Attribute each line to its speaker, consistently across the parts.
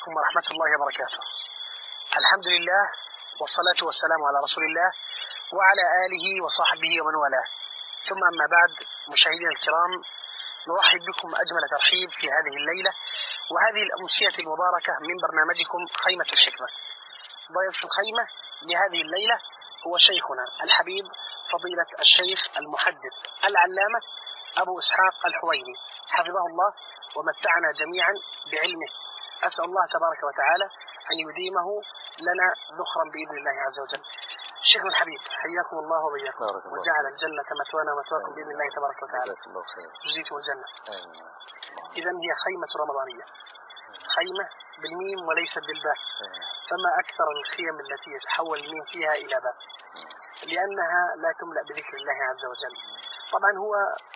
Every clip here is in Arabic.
Speaker 1: ورحمة الله وبركاته. الحمد لله والصلاة والسلام على رسول الله وعلى آله وصحبه ومن والاه، ثم أما بعد. مشاهدينا الكرام، نرحب بكم أجمل ترحيب في هذه الليلة وهذه الأمسية المباركة من برنامجكم خيمة الحكمة. ضيف الخيمة لهذه الليلة هو شيخنا الحبيب فضيلة الشيخ المحدث العلامة أبو إسحاق الحويني حفظه الله ومتعنا جميعا بعلمه. أسأل الله تبارك وتعالى أن يديمه لنا ذخرا بإذن الله عز وجل. شيخنا الحبيب، حياكم الله وبياكم وجعل الجنة مثوانا ومثواكم بإذن الله تبارك وتعالى. جزيتم الجنة. إذن هي خيمة رمضانية، خيمة بالميم وليست بالباء، فما أكثر الخيم التي يتحول الميم فيها إلى باء، لأنها لا تملأ بذكر الله عز وجل. طبعا هو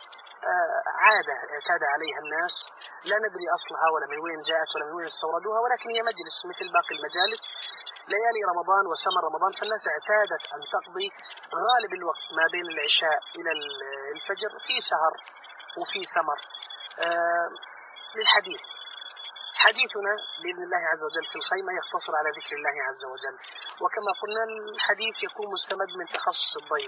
Speaker 1: عادة اعتاد عليها الناس، لا ندري أصلها ولا من وين جاءت ولا من وين استوردوها، ولكن هي مجلس مثل باقي المجالس ليالي رمضان وسمر رمضان، فالناس اعتادت أن تقضي غالب الوقت ما بين العشاء إلى الفجر في سهر وفي سمر. للحديث حديثنا بإذن الله عز وجل في الخيمة يقتصر على ذكر الله عز وجل، وكما قلنا الحديث يكون مستمد من تخصص الضيف،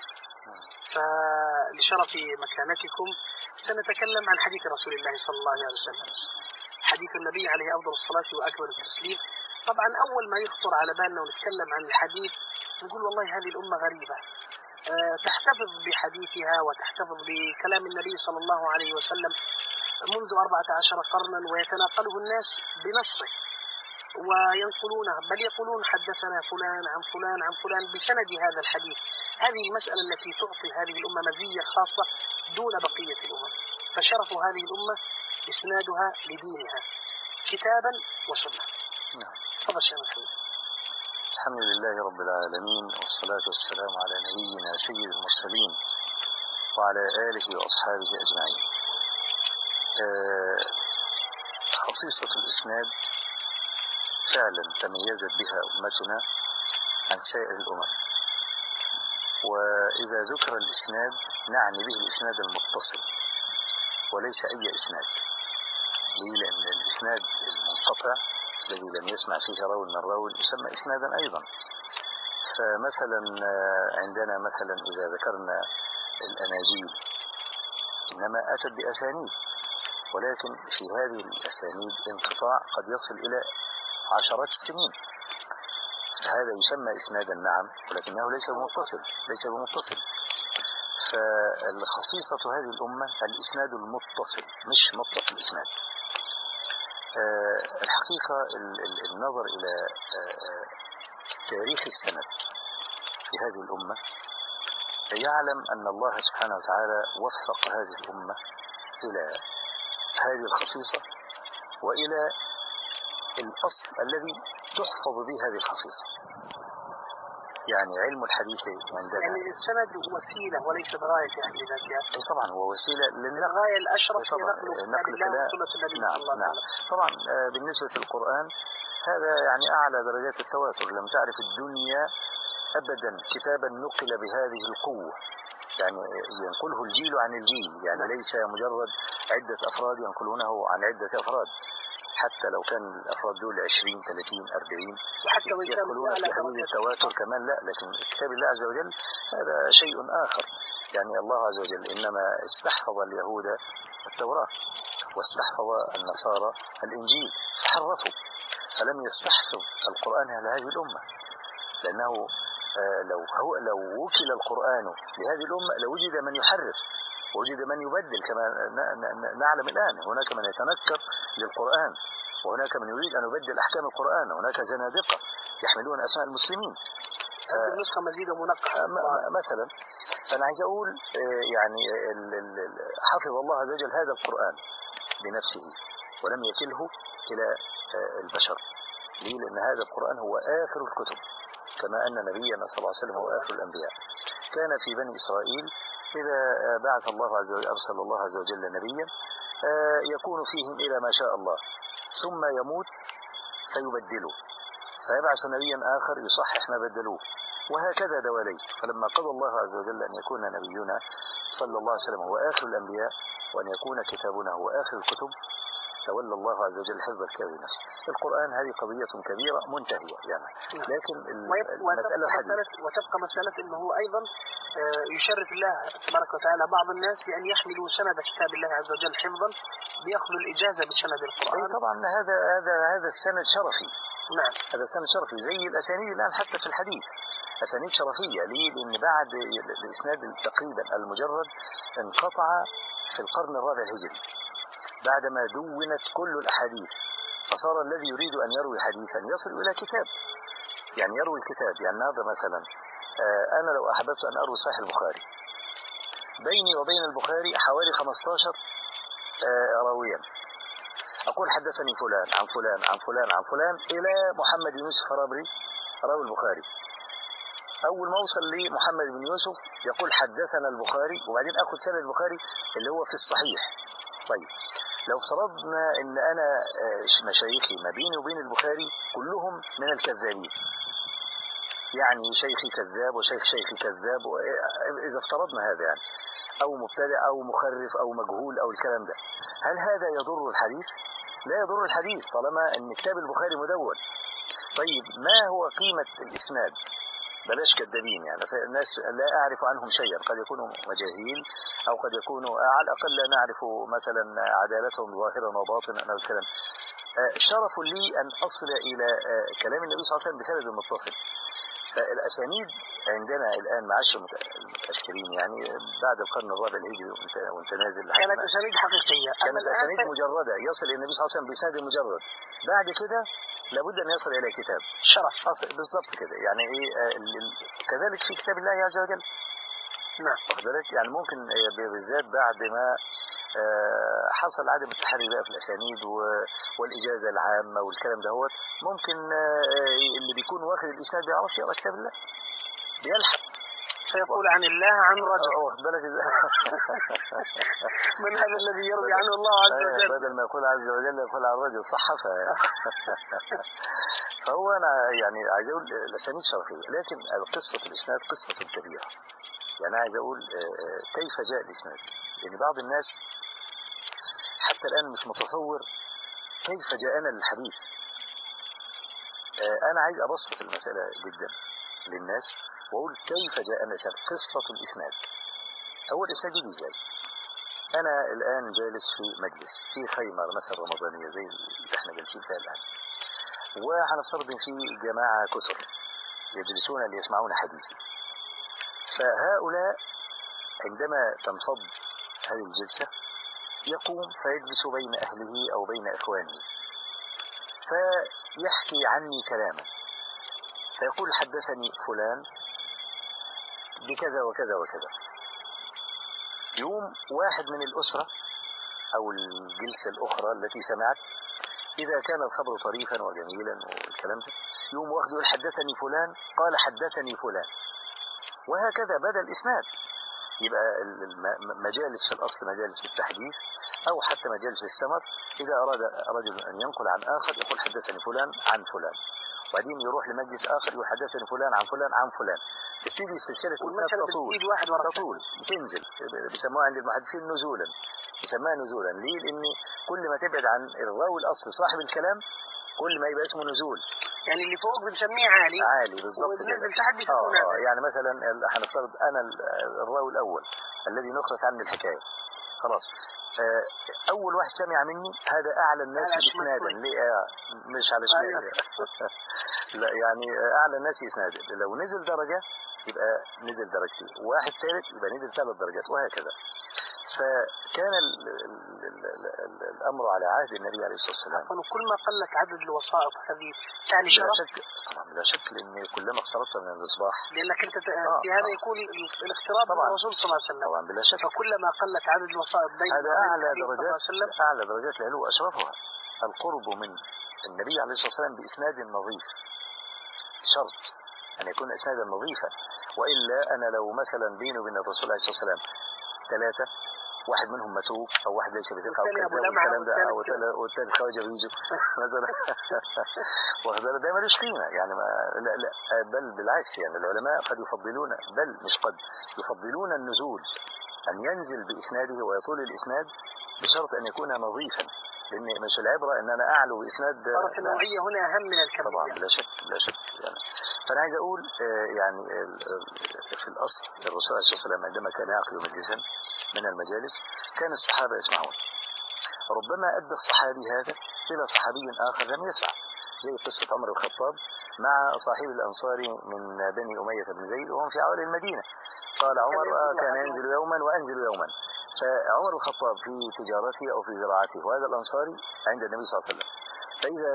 Speaker 1: فلشرف مكانتكم سنتكلم عن حديث رسول الله صلى الله عليه وسلم، حديث النبي عليه أفضل الصلاة وأكبر التسليم. طبعا أول ما يخطر على بالنا ونتكلم عن الحديث نقول والله هذه الأمة غريبة، تحتفظ بحديثها وتحتفظ بكلام النبي صلى الله عليه وسلم منذ 14 قرنا، ويتناقله الناس بنصه وينقلونه، بل يقولون حدثنا فلان عن فلان عن فلان بسند هذا الحديث. هذه المسألة التي تعطي هذه الأمة مزية خاصة دون بقية الأمم، فشرف هذه الأمة إسنادها لدينها كتابا وسنة. تفضل شيخ محمد.
Speaker 2: الحمد لله رب العالمين، والصلاة والسلام على نبينا سيد المرسلين وعلى آله وأصحابه أجمعين. خصيصة الإسناد فعلا تميزت بها أمتنا عن سائر الأمم، وإذا ذكر الإسناد نعني به الإسناد المتصل وليس أي إسناد. ليه؟ لأن الإسناد المنقطع الذي لم يسمع فيه راو من راو يسمى إسنادا أيضا. فمثلا عندنا مثلا إذا ذكرنا الأناجيل إنما أتت بأسانيد، ولكن في هذه الأسانيد انقطاع قد يصل إلى عشرات السنين، فهذا يسمى إسنادا نعم، ولكنه ليس بمتصل. فالخصيصة هذه الأمة الإسناد المتصل مش مطلق الإسناد. الحقيقة النظر إلى تاريخ السند في هذه الأمة يعلم أن الله سبحانه وتعالى وفق هذه الأمة إلى هذه الخصيصة وإلى الأصل الذي تحفظ به هذه الخصيصة، يعني علم الحديث عندنا.
Speaker 1: يعني السند وسيلة وليس غاية في حد ذاتها.
Speaker 2: طبعا هو وسيلة
Speaker 1: الغاية الأشرف هي
Speaker 2: نقل كلام النبي صلى الله عليه وسلم. طبعا بالنسبة للقرآن هذا يعني أعلى درجات التواتر. لم تعرف الدنيا أبدا كتابا نقل بهذه القوة، يعني ينقله الجيل عن الجيل، يعني ليس مجرد عدة أفراد ينقلونه عن عدة أفراد، حتى لو كان الأفراد دول 20 30 40
Speaker 1: وحتى
Speaker 2: يدخلون في حدود التواتر كمان، لا. لكن كتاب الله عز وجل هذا شيء آخر. يعني الله عز وجل إنما استحفظ اليهود التوراة واستحفظ النصارى الإنجيل فحرفوا، فلم يستحفظ القرآن على هذه الأمة، لأنه لو وكل القرآن لهذه الأمة لوجد من يحرف ووجد من يبدل، كما نعلم الآن هناك من يتنكر للقرآن، وهناك من يريد أن يبدل أحكام القرآن، وهناك زنادقة يحملون أسماء المسلمين.
Speaker 1: النسخة مزيد منقحة
Speaker 2: مثلا. فأنا عايز أقول يعني حفظ الله عز وجل هذا القرآن بنفسه ولم يكله إلى البشر. ليه؟ لأن هذا القرآن هو آخر الكتب، كما أن نبينا صلى الله عليه وسلم هو آخر الأنبياء. كان في بني إسرائيل إذا بعث الله عز وجل أرسل الله عز وجل نبيا يكون فيهم إلى ما شاء الله، ثم يموت فيبدله، فيبعث نبيا آخر يصحح ما بدلوه، وهكذا دواليك. فلما قضى الله عز وجل أن يكون نبينا صلى الله عليه وسلم هو آخر الأنبياء وأن يكون كتابنا هو آخر الكتب، تولى الله عز وجل حفظ الكتاب نفسه. القرآن هذه قضية كبيرة منتهية يعني. لكن المسألة الحديث
Speaker 1: وتبقى مسألة أنه هو أيضا يشرف الله تبارك وتعالى بعض الناس بأن يحملوا سند كتاب الله عز وجل حفظا بيأخذوا الإجازة بسند القرآن.
Speaker 2: طبعا هذا السند شرفي.
Speaker 1: نعم.
Speaker 2: هذا سند شرفي زي الأسانيد الآن حتى في الحديث أسانيد شرفية. ليه؟ لأن بعد الإسناد تقريبا المجرد انقطع في القرن الرابع الهجري بعدما دونت كل الأحاديث، فصار الذي يريد أن يروي حديثا يصل إلى كتاب، يعني يروي الكتاب. يعني هذا مثلا أنا لو أحببت أن أروي صحيح البخاري بيني وبين البخاري حوالي 15 راويا، أقول حدثني فلان عن فلان عن فلان عن فلان إلى محمد بن يوسف فرابري راوي البخاري. أول ما أوصل لمحمد بن يوسف يقول حدثنا البخاري، وبعدين أخذ سند البخاري اللي هو في الصحيح. طيب لو فرضنا ان انا مشايخي ما بيني وبين البخاري كلهم من الكذابين، يعني شيخي كذاب وشيخ شيخي كذاب، اذا افترضنا هذا يعني او مبتدع او مخرف او مجهول او الكلام ده، هل هذا يضر الحديث؟ لا يضر الحديث طالما ان كتاب البخاري مدون. طيب ما هو قيمة الاسناد؟ بلاش كذابين يعني، الناس لا أعرف عنهم شيئا، قد يكونوا مجاهيل أو قد يكونوا على الأقل لا نعرف مثلا عدالتهم ظاهرا وباطنا أو الكلام. شرف لي أن أصل إلى كلام النبي صلى الله عليه وسلم بسند متصل. فالأسانيد عندنا الآن معاش المتأخرين يعني بعد القرن الرابع الهجري وانت نازل
Speaker 1: كانت أسانيد حقيقية،
Speaker 2: كانت أسانيد مجردة يصل إلى النبي صلى الله عليه وسلم بسند مجرد. بعد كده لابد أن يصل إلى كتاب
Speaker 1: شرف
Speaker 2: بالضبط كده يعني إيه. كذلك في كتاب الله عز وجل.
Speaker 1: نعم.
Speaker 2: وذلك يعني ممكن بالذات بعد ما حصل عدم التحري بقى في الأسانيد والإجازة العامة والكلام ده، هو ممكن اللي بيكون واخد الإسناد بيعرفش يقرأ كتاب الله، بيلحق
Speaker 1: فيقول عن الله عن رجل.
Speaker 2: واخد بالك
Speaker 1: من هذا الذي يروي عنه الله عز وجل،
Speaker 2: بدل ما يقول عز وجل يقول عن رجل صحفة فهو أنا يعني عايز أقول الأسانيد شرفية، لكن قصة الإسناد قصة كبيرة. يعني عايز أقول كيف جاء الإسناد، لأن بعض الناس حتى الآن مش متصور كيف جاءنا الحديث. أنا عايز أبسط المسألة جدا للناس وأقول كيف جاءنا قصة الإسناد. أول إسناد يجي إزاي؟ أنا الآن جالس في مجلس في خيمة مثلا رمضانية زي اللي احنا جالسين فيها الآن، وهنفترض في جماعة كثر يجلسون ليسمعون حديثي، فهؤلاء عندما تنفض هذه الجلسة يقوم فيجلس بين أهله أو بين إخوانه فيحكي عني كلاما، فيقول حدثني فلان بكذا وكذا وكذا. يوم واحد من الأسرة أو الجلسة الأخرى التي سمعت إذا كان الخبر طريفا وجميلا والكلام ده يوم واحد يقول حدثني فلان قال حدثني فلان، وهكذا بدأ الإسناد. يبقى مجالس في الأصل مجالس التحديث أو حتى مجالس السمر، إذا أراد رجل أن ينقل عن آخر يقول حدثني فلان عن فلان، وبعدين يروح لمجلس آخر يقول حدثني فلان عن فلان عن فلان. تبتدي سلسلة تطول تنزل، بيسموها عند المحدثين نزولا، بيسموها نزولا. ليه؟ لأن كل ما تبعد عن الراوي الأصلي صاحب الكلام كل ما يبقى اسمه نزول.
Speaker 1: يعني اللي فوق بنسميه عالي
Speaker 2: بالضبط كده.
Speaker 1: تحت بيسمونه
Speaker 2: يعني مثلا هنفترض أنا الراوي الأول الذي نقلت عني الحكاية، خلاص أول واحد سمع مني هذا أعلى الناس إسنادا. مش على شمال لا، يعني أعلى الناس إسنادا. لو نزل درجة يبقى نزل درجتين، واحد ثالث يبقى نزل 3 درجات، وهكذا. فكان الأمر على عهد النبي عليه الصلاة والسلام.
Speaker 1: وكل ما قلت عدد الوسائط هذه يعني شرف.
Speaker 2: لا شك لأن كلما اقتربت من المصباح،
Speaker 1: لأنك أنت في هذا يكون الاقتراب من الرسول صلى الله عليه وسلم.
Speaker 2: طبعا بلا شك.
Speaker 1: فكلما قلت عدد الوسائط بين
Speaker 2: هذا أعلى درجات العلو وأشرفها القرب من النبي عليه الصلاة والسلام بإسناد نظيف. شرط أن يكون إسنادا نظيفا، وإلا أنا لو مثلا بيني وبين الرسول عليه الصلاة والسلام 3 واحد منهم متروك او واحد ليس بثقه او كذاب والكلام ده، او والثالث خواجه بيجي مثلا واخد ده ملوش قيمه يعني. لا بل بالعكس، يعني العلماء قد يفضلون، بل مش قد يفضلون النزول، ان ينزل باسناده ويطول الاسناد بشرط ان يكون نظيفا. لأن مش العبرة إن أنا أعلو بإسناد.
Speaker 1: صارت النوعية هنا أهم من الكمية.
Speaker 2: طبعا لا شك لا شك يعني. فأنا عايز أقول يعني في الأصل الرسول عليه الصلاة والسلام عندما كان يعقد مجلسا من المجالس كان الصحابة يسمعون. ربما أدى الصحابي هذا إلى صحابي آخر لم يسمع، زي قصة عمر الخطاب مع صاحب الأنصاري من بني أمية بن زيد وهم في عوالي المدينة. قال عمر كان ينزل يوما وأنزل يوما. فعمر الخطاب في تجارته أو في زراعته وهذا الأنصاري عند النبي صلى الله عليه وسلم. فإذا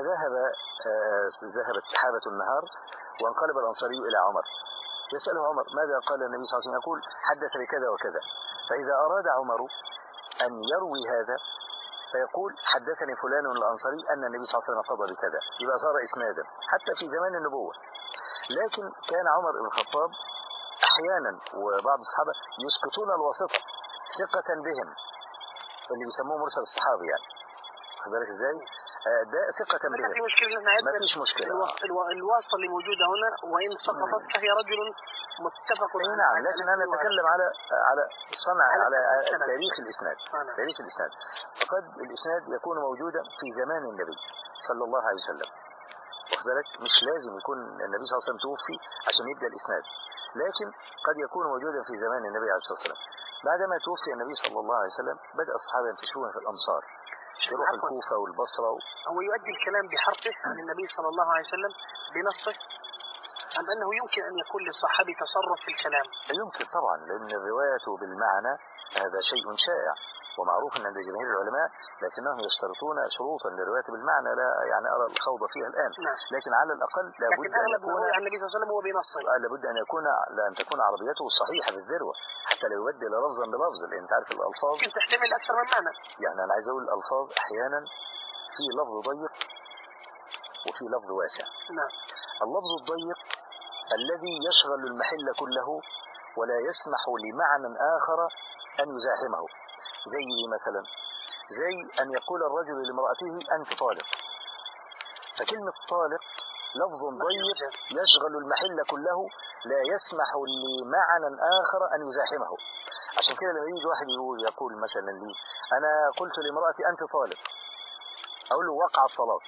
Speaker 2: ذهبت سحابة النهار وانقلب الأنصاري إلى عمر يسأله عمر ماذا قال النبي صلى الله عليه وسلم؟ يقول حدث بكذا وكذا. فإذا أراد عمر أن يروي هذا فيقول حدثني فلان الأنصاري أن النبي صلى الله عليه وسلم قضى بكذا، يبقى صار إسنادا حتى في زمان النبوة. لكن كان عمر بن الخطاب أحيانا وبعض الصحابة يسقطون الواسطة ثقة بهم، اللي بيسموه مرسل الصحابي يعني. خد بالك ازاي؟ ده ثقة بهم.
Speaker 1: ما في مشكلة،
Speaker 2: ما فيش مشكلة.
Speaker 1: الواسطة اللي موجودة هنا وإن سقطت فهي رجل متفق
Speaker 2: عليه. نعم، لكن أنا أتكلم على صنع على تاريخ الإسناد. تاريخ الإسناد فقد الإسناد يكون موجودا في زمان النبي صلى الله عليه وسلم. واخد بالك؟ مش لازم يكون النبي صلى الله عليه وسلم توفي عشان يبدأ الإسناد، لكن قد يكون موجودا في زمان النبي عليه الصلاة والسلام. بعدما توفي النبي صلى الله عليه وسلم بدأ الصحابة ينتشرون في الأمصار، يروح الكوفة والبصرة
Speaker 1: هو يؤدي الكلام بحرفه عن النبي صلى الله عليه وسلم بنصه، أم أنه يمكن أن يكون للصحابي تصرف في الكلام؟
Speaker 2: يمكن طبعا، لأن الرواية بالمعنى هذا شيء شائع ومعروف عند جماهير العلماء، لكنهم يشترطون شروطا للرواية بالمعنى لا يعني أرى الخوض فيها الآن. لكن على الأقل لابد أن يكون
Speaker 1: عن النبي صلى الله عليه وسلم هو بنصه.
Speaker 2: لابد أن تكون عربيته صحيحة بالذروة حتى لا يبدل لفظا بلفظ، لأن أنت عارف الألفاظ
Speaker 1: ممكن تحتمل أكثر من معنى.
Speaker 2: يعني أنا عايز أقول الألفاظ أحيانا في لفظ ضيق وفي لفظ واسع.
Speaker 1: نعم.
Speaker 2: اللفظ الضيق الذي يشغل المحل كله ولا يسمح لمعنى آخر أن يزاحمه، زي مثلا زي أن يقول الرجل لامرأته أنت طالق. فكلمة طالق لفظ ضيق يشغل المحل كله لا يسمح لمعنى آخر أن يزاحمه. عشان كده لما يجي واحد يقول مثلا لي أنا قلت لامرأتي أنت طالق، أقول له وقع الطلاق،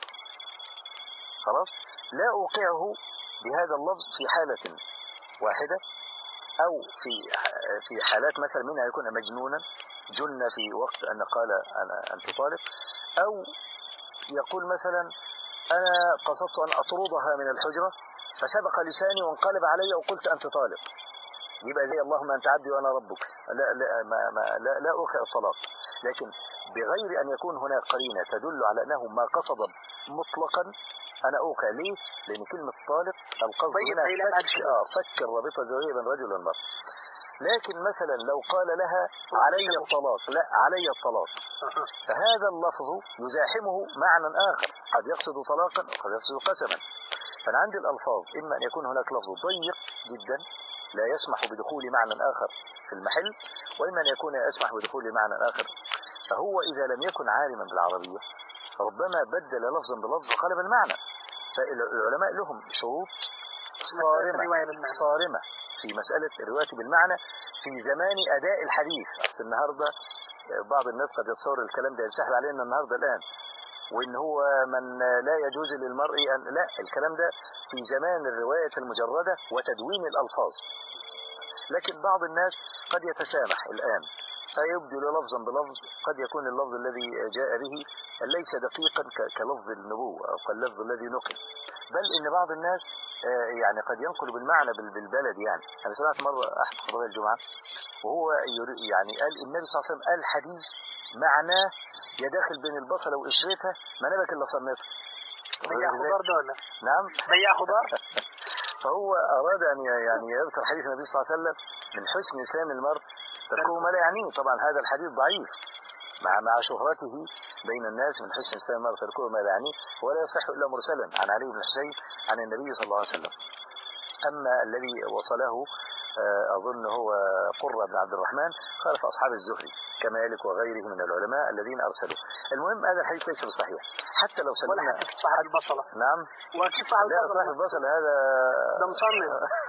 Speaker 2: خلاص لا أوقعه بهذا اللفظ في حالة واحدة، أو في حالات مثلا منها يكون مجنونا جن في وقت أن قال أنت طالق، أو يقول مثلا أنا قصدت أن أطردها من الحجرة فسبق لساني وانقلب علي وقلت أنت طالق، يبقى زي اللهم أنت عبدي وأنا ربك، لا أوقع الطلاق. لكن بغير أن يكون هناك قرينة تدل على أنه ما قصد مطلقا أنا أوقع. ليه؟ لأن كلمة طالق القصد هنا فك الرابطة الزوجية بين رجل والمرأة. لكن مثلا لو قال لها علي الطلاق، لا علي الطلاق، فهذا اللفظ يزاحمه معنى آخر، قد يقصد طلاقا وقد يقصد قسما. فأنا عندي الألفاظ إما أن يكون هناك لفظ ضيق جدا لا يسمح بدخول معنى آخر في المحل، وإما أن يكون يسمح بدخول معنى آخر. فهو إذا لم يكن عالما بالعربية ربما بدل لفظا بلفظ وقلب المعنى. فالعلماء لهم شروط صارمة في مسألة الرواية بالمعنى في زمان أداء الحديث. أصل النهاردة بعض الناس قد يتصور الكلام ده ينسحب علينا النهاردة الآن، وإن هو من لا يجوز للمرء أن لا، الكلام ده في زمان الرواية المجردة وتدوين الألفاظ. لكن بعض الناس قد يتسامح الآن فيبدل لفظا بلفظ، قد يكون اللفظ الذي جاء به ليس دقيقا كلفظ النبوة أو كاللفظ الذي نقل، بل إن بعض الناس يعني قد ينقل بالمعنى بالبلد. يعني أنا سمعت مرة أحد خطباء الجمعة وهو يعني قال النبي صلى الله عليه وسلم قال حديث معناه يداخل بين البصلة وقشرتها ما نبك إلا صنتها.
Speaker 1: بيع خضار دولة.
Speaker 2: نعم
Speaker 1: بيع خضار.
Speaker 2: فهو أراد أن يعني يذكر حديث النبي صلى الله عليه وسلم من حسن إسلام المرء تركه ما لا يعنيه. طبعا هذا الحديث ضعيف مع شهرته بين الناس، من حسن إسلام المرء تركه ما لا يعنيه، ولا يصح إلا مرسلا عن علي بن حسين عن النبي صلى الله عليه وسلم. أما الذي وصله أظن هو قرة بن عبد الرحمن خالف أصحاب الزهري كمالك وغيره من العلماء الذين أرسلوا. المهم هذا الحديث ليس بصحيح، حتى لو
Speaker 1: ولا
Speaker 2: سلمنا.
Speaker 1: حتى في صاحب البصلة.
Speaker 2: نعم.
Speaker 1: وأكيد صاحب
Speaker 2: لا،
Speaker 1: البصلة.
Speaker 2: صاحب البصل هذا
Speaker 1: ده مصمم.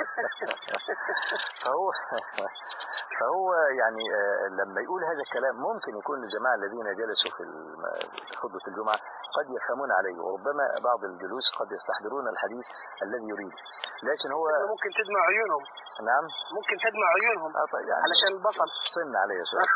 Speaker 2: فهو يعني لما يقول هذا الكلام ممكن يكون الجماعة الذين جلسوا في خطبة الجمعة قد يفهمون عليه، وربما بعض الجلوس قد يستحضرون الحديث الذي يريد، لكن هو
Speaker 1: ممكن تدمع عيونهم.
Speaker 2: نعم
Speaker 1: ممكن تدمع عيونهم
Speaker 2: طيب يعني
Speaker 1: علشان البصل.
Speaker 2: صن عليه شوية.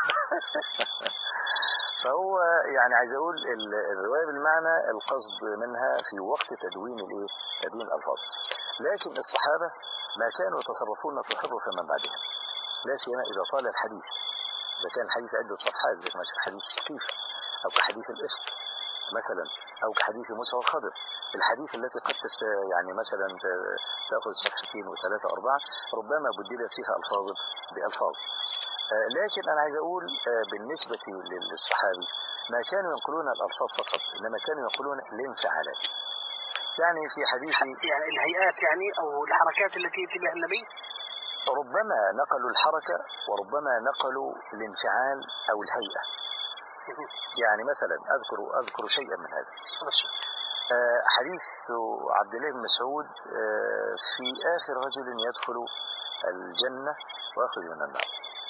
Speaker 2: فهو يعني عايز اقول الرواية بالمعنى القصد منها في وقت تدوين تدوين الألفاظ، لكن الصحابة ما كانوا يتصرفون تصرفا من بعدهم، لا سيما إذا طال الحديث، إذا كان الحديث عدة صفحات زي مثلا حديث السقيف أو كحديث الإفك مثلا، أو كحديث موسى والخضر، الحديث التي قد يعني مثلا تأخذ صفحتين وثلاثة أربعة، ربما بدلت فيها ألفاظ بألفاظ. لكن أنا عايز أقول بالنسبة للصحابي ما كانوا ينقلون الألفاظ فقط، إنما كانوا ينقلون الانفعالات. يعني في حديث
Speaker 1: يعني الهيئات يعني أو الحركات التي يأتي بها النبي،
Speaker 2: ربما نقلوا الحركة وربما نقلوا الانفعال أو الهيئة. يعني مثلا أذكر شيئا من هذا. حديث عبد الله بن مسعود في آخر رجل يدخل الجنة ويخرج من النار،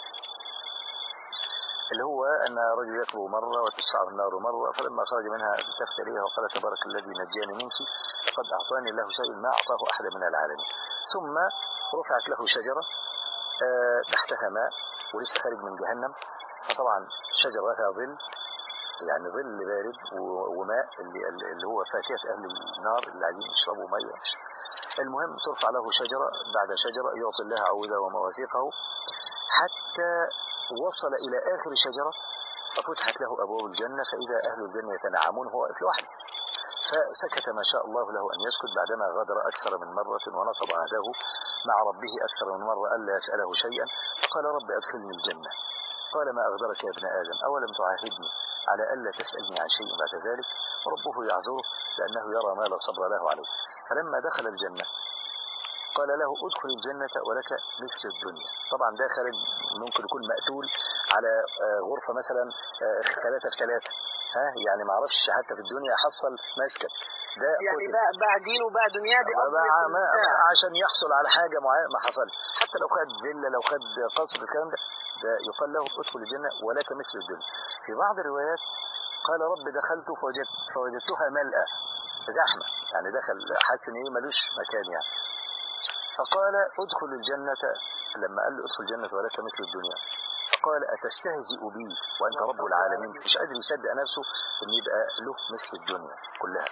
Speaker 2: اللي هو أن رجل يطلب مرة وتسعه النار مرة، فلما خرج منها التفت إليها وقال تبارك الذي نجاني منك قد أعطاني الله شيء ما أعطاه أحد من العالمين. ثم رفعت له شجرة تحتها ماء ولسه خارج من جهنم، فطبعا شجرة لها ظل، يعني ظل بارد وماء اللي هو فاكهة أهل النار اللي عايزين يشربوا مية. المهم ترفع له شجرة بعد شجرة يعطي الله عوده ومواثيقه حتى وصل إلى آخر شجرة ففتحت له أبواب الجنة، فإذا أهل الجنة يتنعمون هو واقف لوحده، فسكت ما شاء الله له أن يسكت بعدما غادر أكثر من مرة ونصب عهده مع ربه أكثر من مرة ألا يسأله شيئا، فقال رب أدخلني الجنة. قال ما أغدرك يا ابن آدم أولم تعاهدني على ألا تسألني عن شيء بعد ذلك، وربه يعذره لأنه يرى ما لا صبر له عليه. فلما دخل الجنة قال له ادخل الجنة ولك مثل الدنيا. طبعا ده خارج ممكن يكون مقتول على غرفة مثلا 3 في 3، يعني ما اعرفش حتى في الدنيا حصل مسكن، ده
Speaker 1: يعني باع دينه وباع دنياه
Speaker 2: عشان يحصل على حاجة معينة ما حصلش، حتى لو خد فيلا لو خد قصر الكلام ده يقال له ادخل الجنة ولك مثل الدنيا. في بعض الروايات قال رب دخلت فوجدتها ملأة زحمة، يعني دخل حاسس ان ملوش مكان يعني، فقال ادخل الجنة. لما قال له ادخل الجنة ولك مثل الدنيا قال أتستهزئ بي وأنت رب العالمين، مش قادر يصدق نفسه أن يبقى له مثل الدنيا كلها.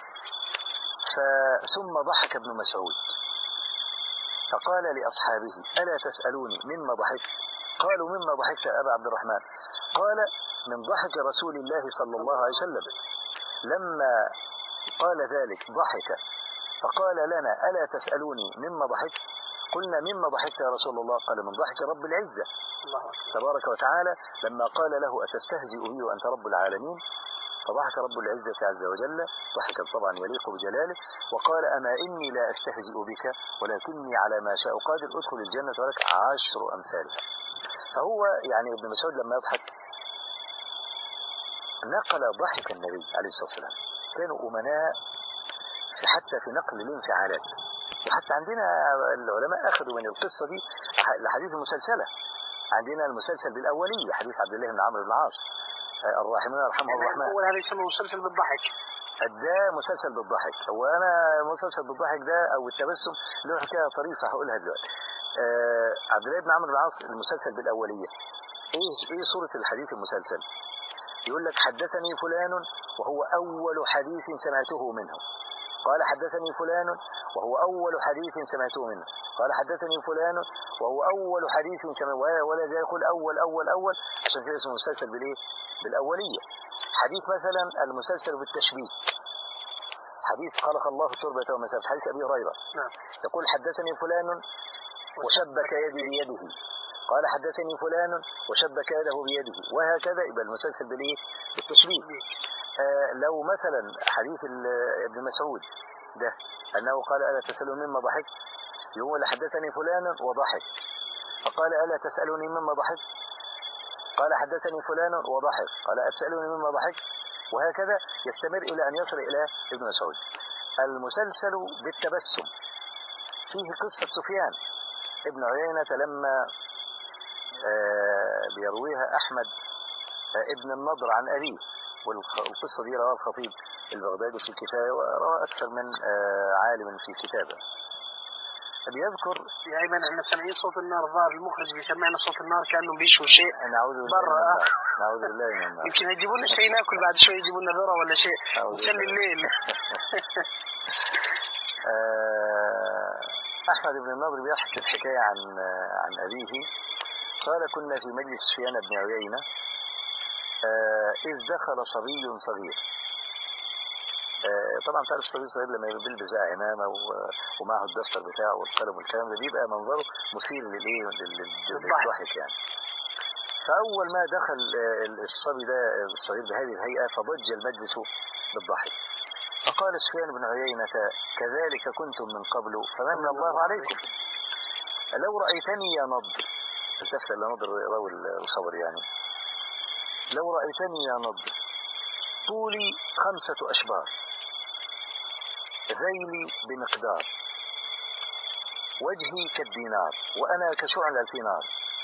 Speaker 2: ثم ضحك ابن مسعود فقال لأصحابه ألا تسألوني مما ضحكت؟ قالوا مما ضحكت يا أبا عبد الرحمن؟ قال من ضحك رسول الله صلى الله عليه وسلم. لما قال ذلك ضحك فقال لنا ألا تسألوني مما ضحكت؟ قلنا مما ضحكت يا رسول الله؟ قال من ضحك رب العزة تبارك وتعالى لما قال له أتستهزئ بي وأنت رب العالمين، فضحك رب العزة عز وجل ضحكا طبعا يليق بجلاله وقال أما إني لا أستهزئ بك ولكني على ما شاء قادر ادخل الجنة ولك 10 أمثالها. فهو يعني ابن مسعود لما يضحك نقل ضحك النبي عليه الصلاة والسلام، كانوا أمناء حتى في نقل الانفعالات. وحتى عندنا العلماء أخذوا من القصة دي الحديث المسلسلة، عندنا المسلسل بالأولية حديث عبد الله بن عمرو بن العاص الراحمون يرحمه الرحمن.
Speaker 1: أول هذا يسمى مسلسل بالضحك.
Speaker 2: ده مسلسل بالضحك، وأنا مسلسل بالضحك ده أو التبسم له حكاية طريفة هقولها دلوقتي. عبد الله بن عمرو بن العاص المسلسل بالأولية إيه صورة الحديث المسلسل؟ يقول لك حدثني فلان وهو أول حديث سمعته منه، قال حدثني فلان وهو أول حديث سمعته منه، قال حدثني فلان وهو أول حديث سمعته، ولا يقول أول أول أول، عشان كده اسمه مسلسل بالإيه؟ بالأولية. حديث مثلا المسلسل بالتشبيه، حديث خلق الله التربة والمسافة، حديث أبي هريرة يقول حدثني فلان وشبك يدي بيده، قال حدثني فلان وشبك يده بيده، وهكذا يبقى المسلسل بالإيه؟ بالتشبيه. لو مثلا حديث ابن مسعود ده أنه قال ألا تسألون مما ضحكت، يقول حدثني فلان وضحك، فقال ألا تسألوني مما ضحكت، قال حدثني فلان وضحك، قال أتسألوني مما ضحكت، وهكذا يستمر إلى أن يصل إلى ابن مسعود. المسلسل بالتبسم فيه قصة سفيان ابن عيينة لما بيرويها أحمد ابن النضر عن أبيه، والقصة دي رواه الخطيب البغدادي في الكفاية وروى أكثر من عالم في كتابه. بيذكر
Speaker 1: يا أيمن احنا سامعين صوت النار، ظاهر المخرج بيسمعنا صوت النار كأنه بيشوي شيء برا.
Speaker 2: نعوذ بالله من النار.
Speaker 1: يمكن يجيبوا لنا شيء ناكل بعد شوي، يجيبوا لنا ذرة ولا شيء نسلي الليل.
Speaker 2: أحمد بن النضر بيحكي الحكاية عن أبيه. قال كنا في مجلس سفيان بن عيينة إذ دخل صبي صغير. طبعا تعرف الصبي الصغير لما بيلبس عمامة ومعه الدفتر بتاعه والقلم والكلام ده بيبقى منظره مثير للضحك يعني. فأول ما دخل الصبي ده الصغير بهذه الهيئة فضج المجلس بالضحك. فقال سفيان بن عيينة كذلك كنتم من قبل فمن الله عليكم. لو رأيتني يا نضر، التفت إلى نضر راوي الخبر يعني، لو رأيتني يا نضر طولي 5 أشبار، ذيلي بمقدار، وجهي كالدينار وأنا كشعلة في نار،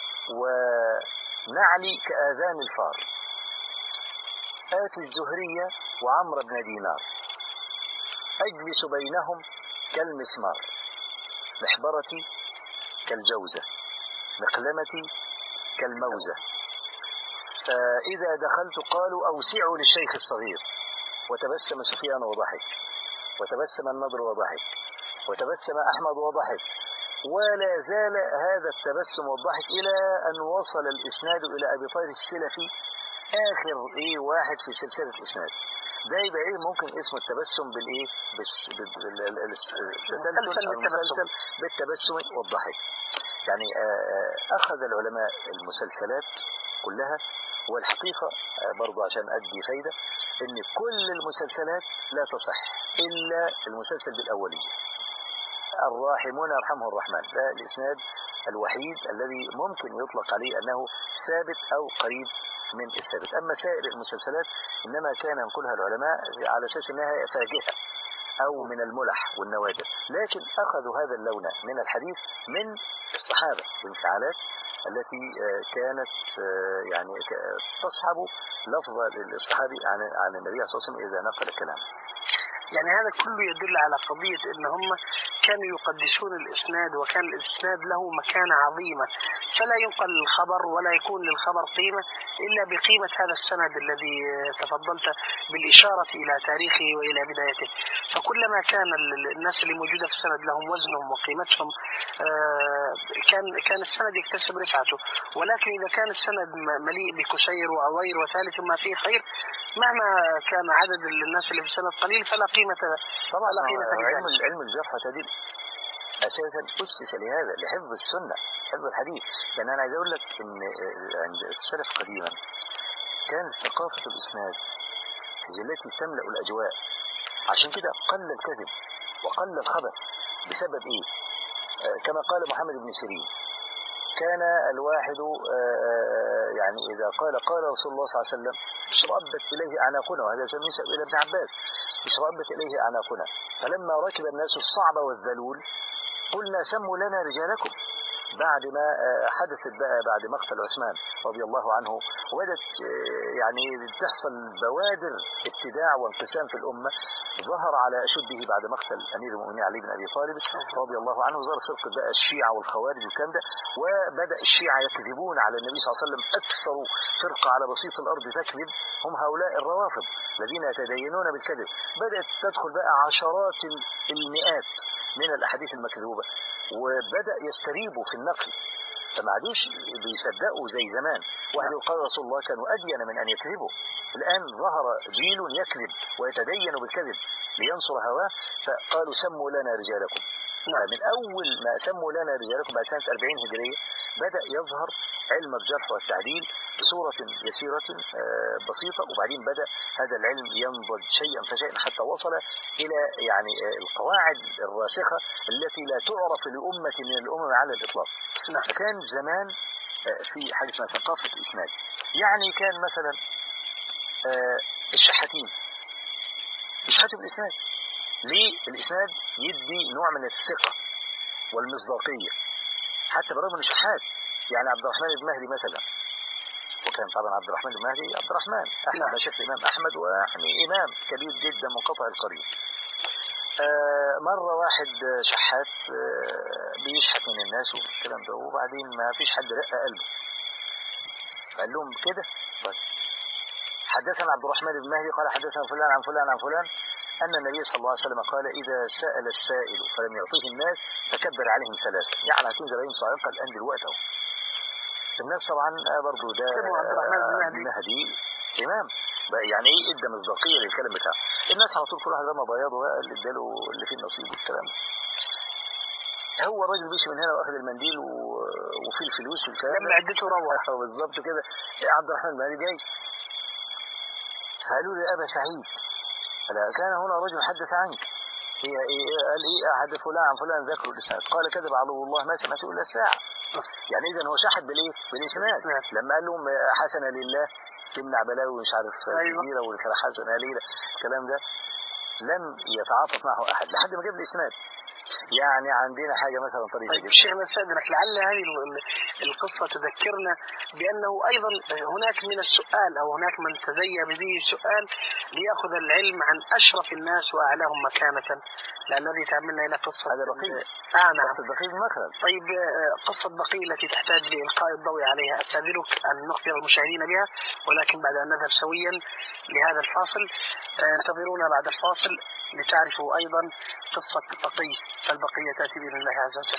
Speaker 2: ونعلي كآذان الفار، آتي الزهرية وعمر بن دينار، أجلس بينهم كالمسمار، محبرتي كالجوزة، مقلمتي كالموزة، فإذا دخلت قالوا أوسعوا للشيخ الصغير، وتبسم سفيان وضحك، وتبسم النضر وضحك، وتبسم أحمد وضحك، ولا زال هذا التبسم والضحك إلى أن وصل الإسناد إلى أبي طاهر السلفي آخر واحد في سلسلة الإسناد. ده يبقى ممكن اسمه التبسم المسلسل بالتبسم والضحك. يعني أخذ العلماء المسلسلات كلها، والحقيقة برضو عشان أدي فايدة إن كل المسلسلات لا تصح إلا المسلسل بالأولية. الراحمون يرحمه الرحمن، ده الإسناد الوحيد الذي ممكن يطلق عليه أنه ثابت أو قريب من الثابت. أما سائر المسلسلات إنما كان ينقلها العلماء على أساس أنها فاجئة أو من الملح والنوادر، لكن أخذوا هذا اللون من الحديث من الصحابة بانفعالات التي كانت يعني تصحب لفظ الصحابي عن النبي صلى الله عليه وسلم إذا نقل الكلام.
Speaker 1: يعني هذا كله يدل على قضية ان هم كانوا يقدسون الاسناد، وكان الاسناد له مكانة عظيمة، فلا ينقل الخبر ولا يكون للخبر قيمة الا بقيمة هذا السند الذي تفضلت بالاشارة الى تاريخه والى بدايته. فكلما كان الناس اللي موجودة في السند لهم وزنهم وقيمتهم كان السند يكتسب رفعته. ولكن اذا كان السند مليء بكسير وعوير وثالث ما فيه خير، مهما كان عدد الناس اللي في السند قليل فلا قيمة.
Speaker 2: طبعا علم الجرح والتعديل اساسا اسس لهذا، لحفظ السنه، حفظ الحديث. يعني انا عايز اقول لك ان عند السلف قديما كانت ثقافه الاسناد هي التي تملا الاجواء. عشان كده قل الكذب وقل الخبث. بسبب ايه؟ كما قال محمد بن سيرين، كان الواحد يعني اذا قال رسول الله صلى الله عليه وسلم اشربت اليه اعناقنا، وهذا يسمى الى ابن عباس، اشربت اليه اعناقنا، فلما ركب الناس الصعب والذلول قلنا سموا لنا رجالكم. بعد ما حدثت بقى بعد مقتل عثمان رضي الله عنه، وبدت يعني تحصل بوادر ابتداع وانقسام في الأمة، ظهر على أشده بعد مقتل أمير المؤمنين علي بن أبي طالب رضي الله عنه، ظهر فرقة بقى الشيعة والخوارج والكلام ده، وبدأ الشيعة يكذبون على النبي صلى الله عليه وسلم. أكثر فرقة على بسيط الأرض تكذب هم هؤلاء الروافض الذين يتدينون بالكذب. بدأت تدخل بقى عشرات المئات من الأحاديث المكذوبة، وبدأ يستريبوا في النقل، فما عادوش بيصدقوا زي زمان. واحد يقول رسول الله كانوا أدين من أن يكذبوا. الآن ظهر جيل يكذب ويتدين بالكذب لينصر هواه، فقالوا سموا لنا رجالكم. من أول ما سموا لنا رجالكم بعد سنة 40 هجرية بدأ يظهر علم الجرح والتعديل بصورة يسيرة بسيطة، وبعدين بدأ هذا العلم ينضج شيئا فشيئا حتى وصل إلى يعني القواعد الراسخة التي لا تعرف لأمة من الأمم على الإطلاق. كان زمان في حاجة اسمها ثقافة الإسناد. يعني كان مثلا الشحاتين يشحتوا بالإسناد. ليه؟ الإسناد يدي نوع من الثقة والمصداقية حتى برغم انه شحات. يعني عبد الرحمن بن مهدي مثلا، وكان طبعا عبد الرحمن بن مهدي عبد الرحمن احمد مشايخ الامام احمد، ويعني امام كبير جدا منقطع القرين. مرة واحد شحات بيشحت من الناس والكلام ده، وبعدين ما فيش حد رق قلبه، قال لهم كده طيب حدثنا عبد الرحمن بن مهدي قال حدثنا فلان عن فلان عن فلان أن النبي صلى الله عليه وسلم قال إذا سأل السائل فلم يعطيه الناس فكبر عليهم ثلاثة. يعني هتنزل عليهم صاعقة الآن دلوقتي أهو. الناس طبعا برضه ده
Speaker 1: عبد الرحمن بن
Speaker 2: مهدي إمام يعني إيه إدى مصداقية للكلام بتاعه. الناس على طول كل واحد رمى بياضه بقى اللي اداله اللي فيه النصيب والكلام. هو الراجل بيشي من هنا واخد المنديل وفيه الفلوس والكلام
Speaker 1: لما عدته روح
Speaker 2: بالظبط كده. عبد الرحمن بن مهدي جاي، قالوا لي أبا سعيد ألا كان هنا رجل حدث عنك؟ قال إيه أحد فلان عن فلان ذكروا الإسناد. قال كذب عدو الله ما سمعته إلا الساعة. يعني إذا هو شحد بالإيه؟ بالإسناد. لما قال لهم حسنة لله تمنع بلاوي مش عارف كبيرة حسنة لله الكلام ده لم يتعاطف معه أحد لحد ما جاب الإسناد. يعني عندنا حاجة مثلا طريقة
Speaker 1: طيب شيخنا استاذنك، لعل هذه القصة تذكرنا بأنه أيضا هناك من السؤال أو هناك من تزيى به السؤال ليأخذ العلم عن أشرف الناس وأعلاهم مكانة، لأن الذي تعملنا إلى قصة
Speaker 2: هذا بقية.
Speaker 1: نعم.
Speaker 2: قصة بقية المخرج.
Speaker 1: طيب قصة بقية التي تحتاج لإلقاء الضوء عليها أستاذنك أن نخبر المشاهدين بها، ولكن بعد أن نذهب سويا لهذا الفاصل. انتظرونا بعد الفاصل لتعرفوا أيضا قصة بقية، فالبقية تأتي بإذن الله عز وجل.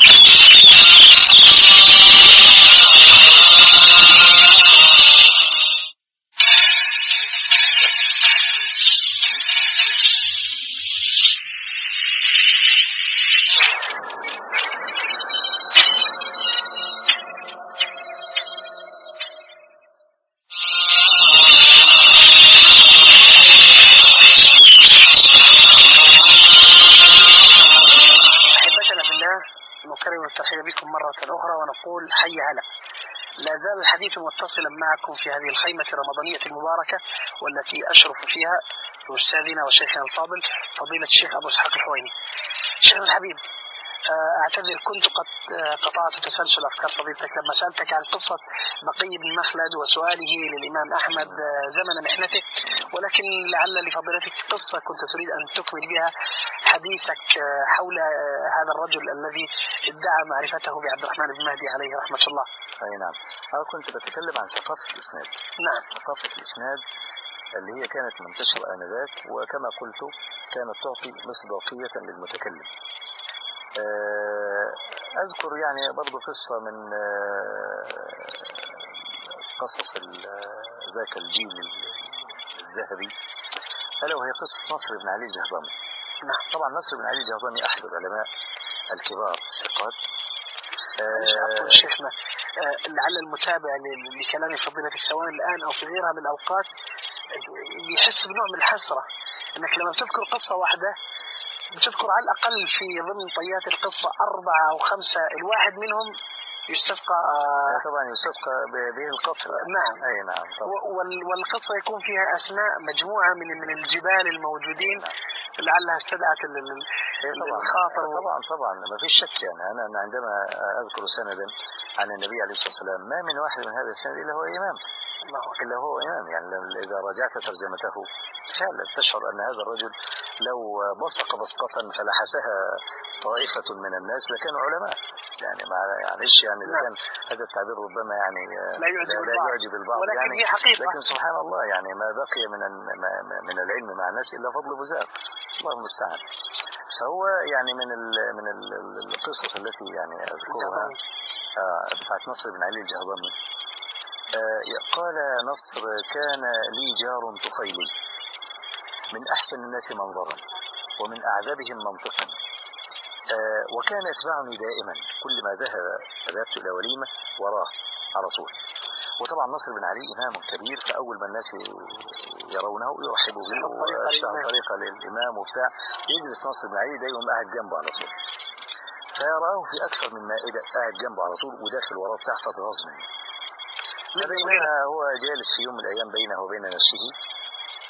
Speaker 1: نكرر الترحيب بكم مرة أخرى ونقول حي هلا. لا زال الحديث متصلا معكم في هذه الخيمة الرمضانية المباركة والتي أشرف فيها أستاذنا وشيخنا الفاضل فضيلة الشيخ أبو إسحاق الحويني. شيخنا الحبيب، أعتذر كنت قد قطعت تسلسل أفكار فضيلتك لما سألتك عن قصة بقي بن مخلد وسؤاله للإمام أحمد زمن محنته، ولكن لعل لفضيلتك قصة كنت تريد أن تكمل بها حديثك حول هذا الرجل الذي ادعى معرفته بعبد الرحمن بن مهدي عليه رحمة الله.
Speaker 2: أي نعم. أنا كنت بتكلم عن ثقافة الإسناد.
Speaker 1: نعم.
Speaker 2: ثقافة الإسناد اللي هي كانت منتشرة آنذاك، وكما قلت كانت تعطي مصداقية للمتكلم. أذكر يعني برضو قصة من قصص ذاك الجيل الذهبي، ألا وهي قصة نصر بن علي الجهضمي. نعم. طبعا نصر بن علي الجهضمي أحد العلماء الكبار الثقات.
Speaker 1: عفوا شيخنا، لعل المتابع لكلام فضيلتك سواء الآن أو في غيرها من الأوقات يحس بنوع من الحسرة أنك لما تذكر قصة واحدة بتذكر على الأقل في ضمن طيات القصة 4 أو 5 الواحد منهم يستسقى
Speaker 2: طبعا يستسقى به القصر.
Speaker 1: نعم.
Speaker 2: أي نعم.
Speaker 1: والقصة يكون فيها أسماء مجموعة من الجبال الموجودين. نعم. لعلها استدعت الخاطر.
Speaker 2: طبعا ما فيش شك. يعني أنا عندما أذكر سندا عن النبي عليه الصلاة والسلام ما من واحد من هذا السند إلا هو إمام. إلا هو إمام. يعني إذا رجعت ترجمته فعلا تشعر أن هذا الرجل لو بصق بصقة فلحسها طائفة من الناس لكانوا علماء. يعني معلش يعني إذا كان هذا التعبير ربما يعني
Speaker 1: لا
Speaker 2: يعجب البعض،
Speaker 1: ولكن
Speaker 2: يعني
Speaker 1: هي حقيقة.
Speaker 2: لكن سبحان الله يعني ما بقي من العلم مع الناس إلا فضل بزاف. الله المستعان. فهو يعني من القصص التي يعني أذكرها بتاعت نصر بن علي الجهضمي. قال نصر كان لي جار طفيلي من أحسن الناس منظرا ومن أعذبهم منطقا، وكان يتبعني دائما كل ما ذهبت إلى وليمة وراه على طول. وطبعا نصر بن علي إمام كبير، فأول ما الناس يرونه يرحبوا به ويشتغل طريقة للإمام وبتاع، يجلس نصر بن علي دايما قاعد جنبه على طول، فيراه في أكثر من مائدة قاعد جنبه على طول وداخل وراه تحت غصب منه. فبينما هو جالس في يوم من الأيام بينه وبين نفسه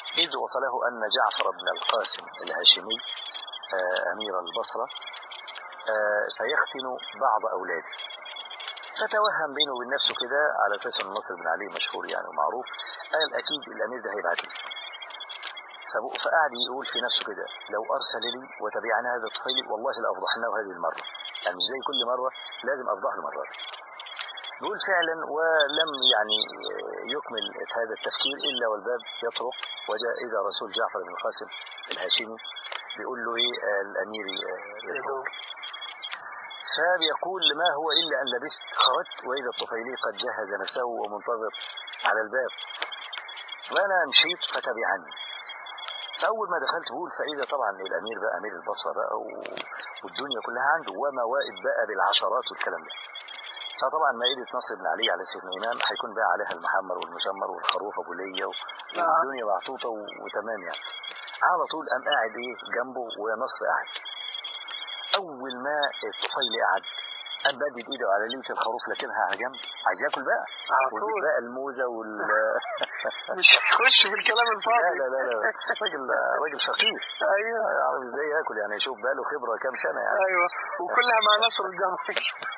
Speaker 2: إذ وصله أن جعفر بن القاسم الهاشمي أمير البصرة سيختن بعض أولاده، فتوهم بينه وبين نفسه كده على أساس أن نصر بن علي مشهور يعني ومعروف، قال أكيد الأمير ده هيبعت لي. فقعد يقول في نفسه كده لو أرسل لي وتبعني هذا الطفيل والله لأفضحناه هذه المرة، يعني مش زي كل مرة لازم أفضح له مرة. بيقول فعلا ولم يعني يكمل هذا التفكير إلا والباب يطرق، وجاء إذا رسول جعفر بن القاسم الهاشمي بيقول له إيه الأمير يدعوك. فبيقول ما هو إلا أن لبست خرجت وإذا الطفيلي قد جهز نفسه ومنتظر على الباب، وأنا مشيت فتبعني. فأول ما دخلت بقول فإذا طبعا الأمير بقى أمير البصرة بقى والدنيا كلها عنده وموائد بقى بالعشرات والكلام ده. فطبعا مائدة نصر بن علي على سيدنا الإمام هيكون بقى عليها المحمر والمشمر والخروف أبو لية والدنيا محطوطة وتمام يعني. على طول قام قاعد إيه جنبه ونصر قاعد. أول ما الطفيل قعد قام بدد إيده على ليلة الخروف لكنها على جنب عايز ياكل بقى
Speaker 1: على طول
Speaker 2: بقى الموزة
Speaker 1: مش هيخش في الكلام الفاضي.
Speaker 2: لا راجل فقير.
Speaker 1: ايوه
Speaker 2: عارف ازاي ياكل يعني، يشوف بقى له خبرة كام سنة يعني.
Speaker 1: ايوه وكلها مع نصر الجمهوري.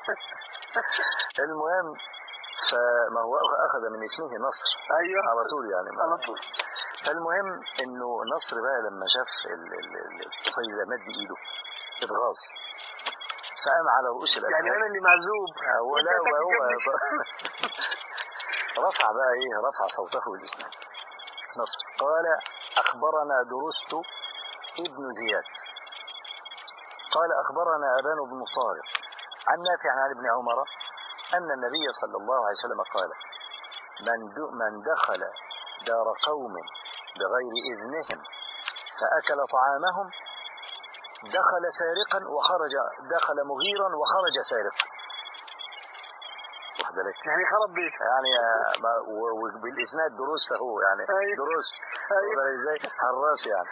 Speaker 2: المهم فما هو أخذ من اسمه نصر
Speaker 1: ايوه
Speaker 2: على طول يعني
Speaker 1: على طول.
Speaker 2: فالمهم إنه نصر بقى لما شاف الطفيل ده مد إيده اتغاظ فقام على رؤوس الأسماء
Speaker 1: يعني أنا اللي معزوب
Speaker 2: ولا هو رفع صوته بالإسلام. نصر قال أخبرنا درست ابن زياد قال أخبرنا أبان بن صارق عن نافع عن ابن عمر أن النبي صلى الله عليه وسلم قال من دخل دار قوم بغير إذنهم فأكل طعامهم دخل سارقا وخرج دخل مغيرا وخرج سارقا. واخد بالك
Speaker 1: يعني خرب بيت
Speaker 2: يعني وبالإسناد دروس هو يعني دروس ازاي حراس يعني.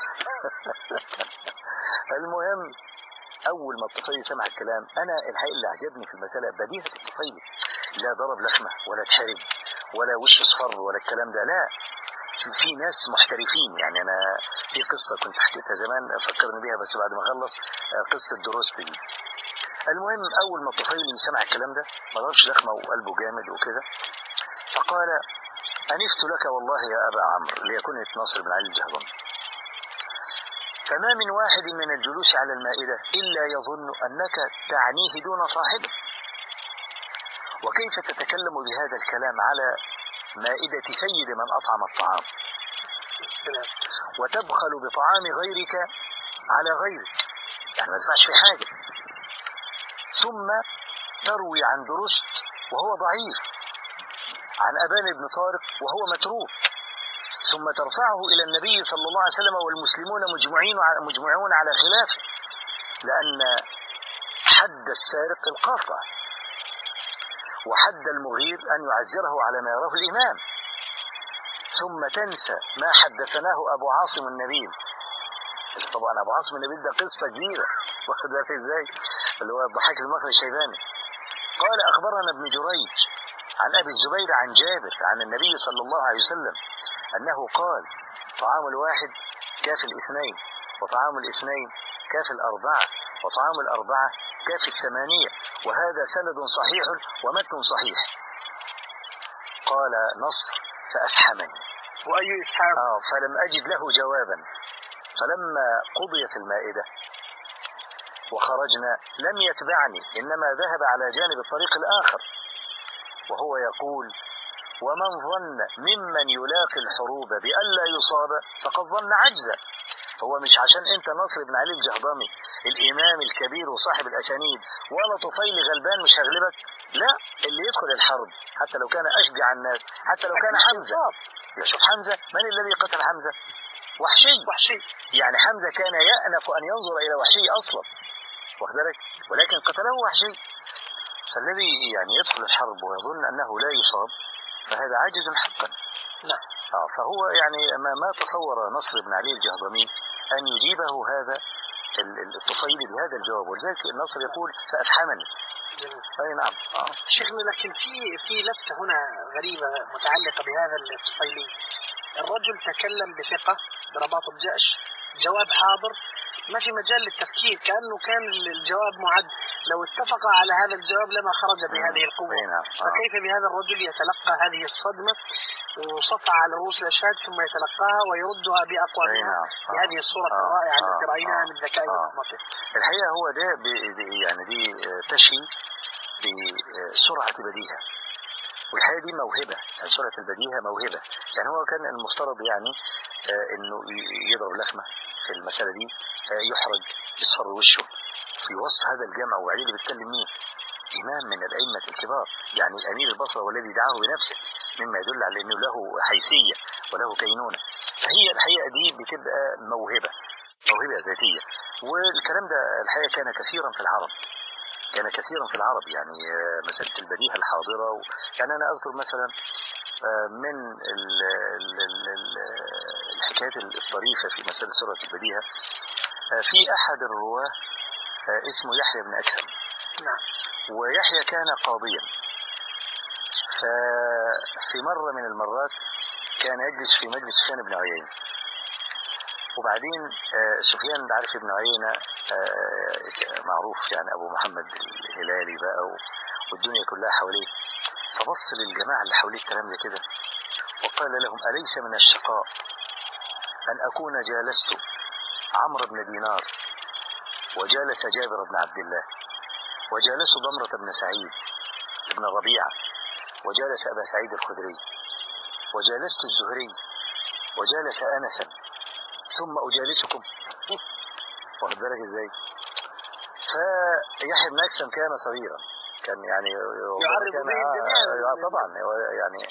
Speaker 2: المهم أول ما الطفيل سمع الكلام أنا الحقيقة اللي عجبني في المسألة بديهة الطفيل، لا ضرب لحمة ولا اتحرج ولا وش اصفر ولا الكلام ده، لا في ناس محترفين يعني. أنا في قصة كنت حكيتها زمان فكرني بيها بس بعد ما أخلص قصة دروس دي. المهم أول ما الطفيل سمع الكلام ده ما ضربش لحمة وقلبه جامد وكده، فقال أنفت لك والله يا أبا عمرو ليكون نصر بن علي الجهضمي فما من واحد من الجلوس على المائدة إلا يظن أنك تعنيه دون صاحبه، وكيف تتكلم بهذا الكلام على مائدة سيد من أطعم الطعام وتبخل بطعام غيرك على غيرك، يعني ما تدفعش في حاجة، ثم تروي عن درست وهو ضعيف عن أبان بن طارق وهو متروك، ثم ترفعه إلى النبي صلى الله عليه وسلم والمسلمون مجمعون على خلافه، لأن حد السارق القاطع وحد المغير أن يعزره على ما يراه الإمام، ثم تنسى ما حدثناه أبو عاصم النبيل. طبعا أبو عاصم النبيل ده قصة كبيرة واخد بالك ازاي، اللي هو الضحاك المخرج الشيباني. قال أخبرنا ابن جريج عن أبي الزبير عن جابر عن النبي صلى الله عليه وسلم أنه قال طعام الواحد كاف الاثنين وطعام الاثنين كاف الأربعة وطعام الأربعة كاف الثمانية، وهذا سند صحيح ومتن صحيح. قال نصر فأفحمني
Speaker 1: وأي إسحاق
Speaker 2: فلم أجد له جوابا، فلما قضيت المائدة وخرجنا لم يتبعني إنما ذهب على جانب الطريق الآخر وهو يقول ومن ظن ممن يلاقي الحروب بألا يصاب فقد ظن عجزا. هو مش عشان انت نصر بن علي الجهضمي الامام الكبير وصاحب الاسانيد ولا طفيل غلبان مش هغلبك، لا، اللي يدخل الحرب حتى لو كان اشجع الناس حتى لو كان حمزة. يشوف حمزة، من الذي قتل حمزة؟ وحشي. يعني حمزة كان يأنف ان ينظر الى وحشي اصلا واخد بالك، ولكن قتله وحشي. فالذي يعني يدخل الحرب ويظن انه لا يصاب فهذا عاجز حقا.
Speaker 1: نعم.
Speaker 2: فهو يعني ما تصور نصر بن علي الجهضمي أن يجيبه هذا الطفيل بهذا الجواب، ولذلك النصر يقول فأفحمني. أي نعم.
Speaker 1: شيخنا لكن في لفتة هنا غريبة متعلقة بهذا الطفيلي، الرجل تكلم بثقة برباط الجأش، جواب حاضر، ما في مجال للتفكير، كأنه كان الجواب معد، لو اتفق على هذا الجواب لما خرج بهذه القوة. فكيف بهذا الرجل يتلقى هذه الصدمة وصفع على رؤوس الأشهاد ثم يتلقاها ويردها بأقوى منها بهذه الصورة الرائعة التي رأيناها من ذكاء وحكمته.
Speaker 2: الحقيقة هو ده يعني دي تشي بسرعة بديهة، والحقيقة دي موهبة، يعني سرعة البديهة موهبة. يعني هو كان المفترض يعني انه يضرب لخمة في المسألة دي، يحرج، يصفر وشه في وسط هذا الجمع، وبعدين بيتكلم مين؟ إمام من الأئمة الكبار، يعني أمير البصرة والذي دعاه بنفسه، مما يدل على أنه له حيثية وله كينونة. فهي الحقيقة دي بتبقى موهبة ذاتية. والكلام ده الحقيقة كان كثيرا في العرب، يعني مسألة البديهة الحاضرة. يعني أنا أذكر مثلا من الحكايات الطريفة في مسألة سرعة البديهة، في أحد الرواه اسمه يحيى بن أكثم.
Speaker 1: نعم.
Speaker 2: ويحيى كان قاضيا، ففي مرة من المرات كان يجلس في مجلس سفيان بن عيينة، وبعدين سفيان عارف ابن عيينة معروف يعني أبو محمد الهلالي بقى، والدنيا كلها حواليه، فبص للجماعة اللي حواليه الكلام ده كده وقال لهم: أليس من الشقاء أن أكون جالست عمرو بن دينار وجالس جابر بن عبد الله وجالس ضمرة بن سعيد بن ربيعة وجالس أبا سعيد الخدري وجالست الزهري وجالس أنسا ثم أجالسكم؟ واخد بالك ازاي؟ فيحيى بن أكثم كان صغيرا، كان يعني
Speaker 1: يعرض به الجميع
Speaker 2: طبعا يعني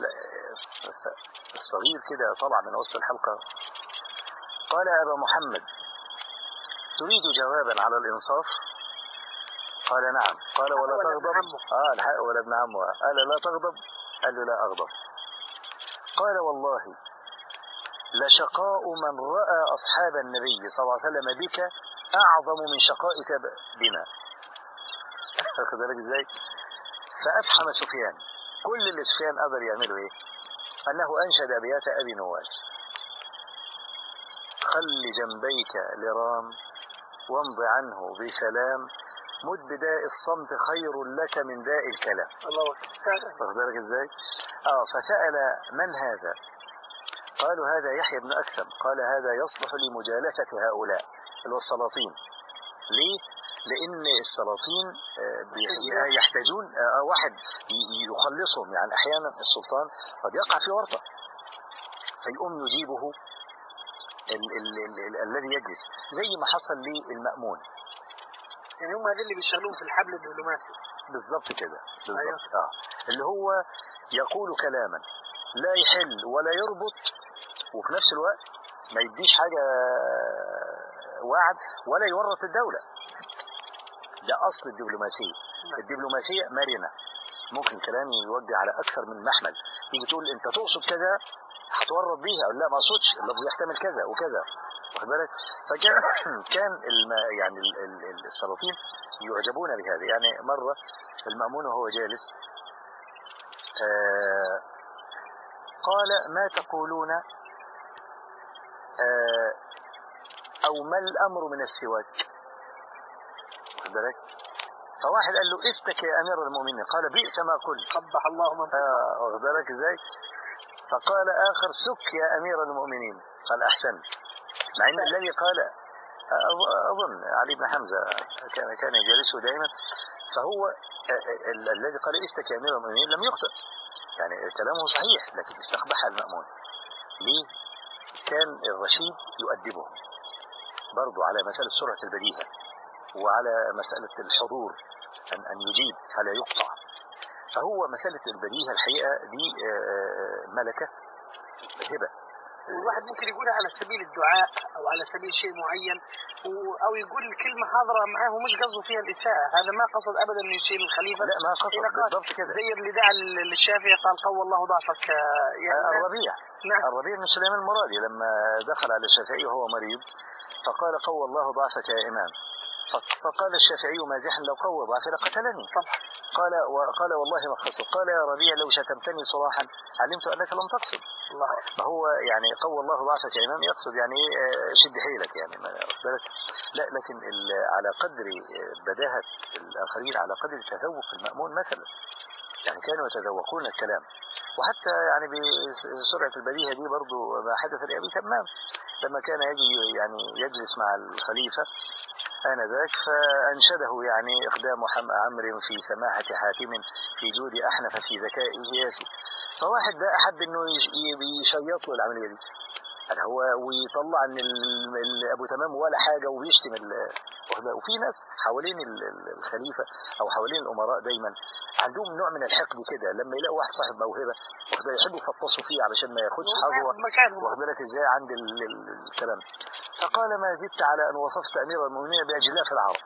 Speaker 2: الصغير كده طلع من وسط الحلقة. قال: يا أبا محمد، تريد جوابا على الإنصاف؟ قال: نعم. قال: ولا تغضب؟ ولا ابن عمه. قال: لا تغضب؟ قال له: لا أغضب. قال: والله لشقاء من رأى أصحاب النبي صلى الله عليه وسلم بك أعظم من شقائك بنا. أخذ بالك إزاي؟ فأفحم سفيان. كل اللي سفيان قدر يعمله إيه؟ أنه أنشد أبيات أبي نواس: خل جنبيك لرام وامض عنه بسلام، مد داء الصمت خير لك من داء الكلام.
Speaker 1: الله أكبر.
Speaker 2: أخذ بالك إزاي؟ فسأل: من هذا؟ قالوا: هذا يحيى بن أكثم. قال: هذا يصلح لمجالسة هؤلاء اللي هو السلاطين. ليه؟ لأن السلاطين يحتاجون واحد يخلصهم. يعني أحيانا السلطان قد يقع في ورطة فيقوم يجيبه الذي يجلس، زي ما حصل للمأمون.
Speaker 1: يعني هم هذول اللي بيشتغلون في الحبل الدبلوماسي.
Speaker 2: بالضبط كده، بالضبط.
Speaker 1: أيوة.
Speaker 2: اللي هو يقول كلاما لا يحل ولا يربط، وفي نفس الوقت ما يديش حاجة وعد ولا يورط الدولة. ده أصل الدبلوماسية. الدبلوماسية مرنة، ممكن كلامي يوجه على أكثر من محمل. يجي تقول أنت تقصد كذا هتورط بيها، أو لا ما أقصدش، اللفظ يحتمل كذا وكذا. واخد بالك؟ فكان يعني السلاطين يعجبون بهذا. يعني مرة المأمون وهو جالس قال: ما تقولون أو ما الأمر من السواك؟ واخد بالك؟ فواحد قال له: افتك يا أمير المؤمنين. قال: بئس ما قلت.
Speaker 1: قبح الله من
Speaker 2: واخد بالك ازاي؟ فقال آخر: سك يا أمير المؤمنين. قال: أحسنت. مع أن الذي قال أظن علي بن حمزة كان يجالسه دائما، فهو الذي قال: استك يا أمير المؤمنين لم يخطئ، يعني كلامه صحيح، لكن استقبح المأمون. ليه؟ كان الرشيد يؤدبهم برضو على مسألة سرعة البديهة وعلى مسألة الحضور، أن يجيب فلا يقطع. فهو مسألة البديهة الحقيقة دي ملكة هبة.
Speaker 1: والواحد ممكن يقولها على سبيل الدعاء أو على سبيل شيء معين، أو يقول كلمة حاضرة معه مش قصده فيها الإساءة. هذا ما قصد أبدا من شيء الخليفة.
Speaker 2: لا ما قصد بالضبط كده.
Speaker 1: زي اللي دعا للشافعي قال: قوى الله ضعفك.
Speaker 2: يعني الربيع.
Speaker 1: نعم.
Speaker 2: الربيع بن سليمان المرادي لما دخل على الشافعي وهو مريض فقال: قوى الله ضعفك يا إمام. فقال الشافعي مازحا لو قوى ضعفي لقتلني. قال والله ما قصد. قال يا ربيع لو شتمتني صراحا علمت انك لم تقصد. فهو يعني قوى الله ضعفك يا امام يقصد يعني شد حيلك يعني ما بالك. لا لكن على قدر بداهة الاخرين على قدر تذوق المأمون مثلا يعني كانوا يتذوقون الكلام. وحتى يعني بسرعة البديهة دي برضو ما حدث لأبي تمام لما كان يجي يعني يجلس مع الخليفة آنذاك فأنشده يعني إقدام عمرو في سماحة حاتم في جود أحنف في ذكاء ياسي. فواحد ده أحب إنه يشيط له العملية دي يعني هو ويطلع ان ابو تمام ولا حاجه وبيشتم وفي ناس حوالين الخليفه او حوالين الامراء دايما عندهم نوع من الحقد كده لما يلاقوا واحد صاحب موهبه يحبوا يفطسوا فيه علشان ما ياخدش حظوه واخد بالك ازاي عند الكلام. فقال ما زدت على ان وصفت امير المؤمنين باجلاف العرب.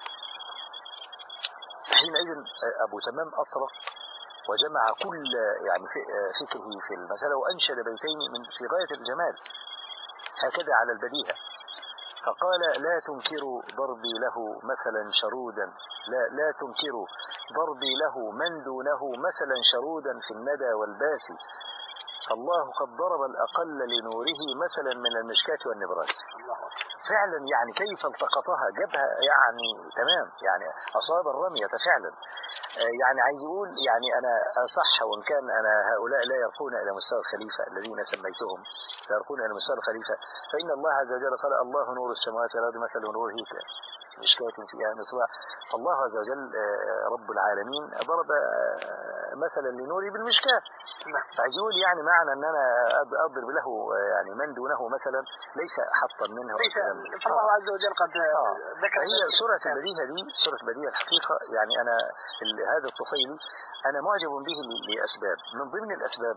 Speaker 2: حينئذ ابو تمام اطرق وجمع كل يعني فكره في المساله وانشد بيتين في غايه الجمال هكذا على البديهة. فقال لا تنكروا ضربي له مثلا شرودا لا تنكروا ضربي له من دونه مثلا شرودا في الندى والباسي فالله قد ضرب الأقل لنوره مثلا من المشكاة والنبراس. فعلا يعني كيف التقطها جابها يعني تمام يعني أصاب الرمية فعلا. يعني عايز يقول يعني أنا أصح وإن كان أنا هؤلاء لا يرقون إلى مستوى الخليفة الذين سميتهم لا يرقون إلى مستوى الخليفة فإن الله عز وجل قال الله نور السماوات والأرض مثل نوره مشكاة فيها مصباح. فالله عز وجل رب العالمين ضرب مثلا لنوره بالمشكاة. فعايز يقول يعني معنى أن أنا أضرب له يعني من دونه مثلا ليس حطا منه
Speaker 1: ليس فالله عز وجل قد ذكر
Speaker 2: هي سورة البديهة دي سورة البديهة الحقيقة يعني أنا هذا الطفيلي أنا معجب به لأسباب. من ضمن الأسباب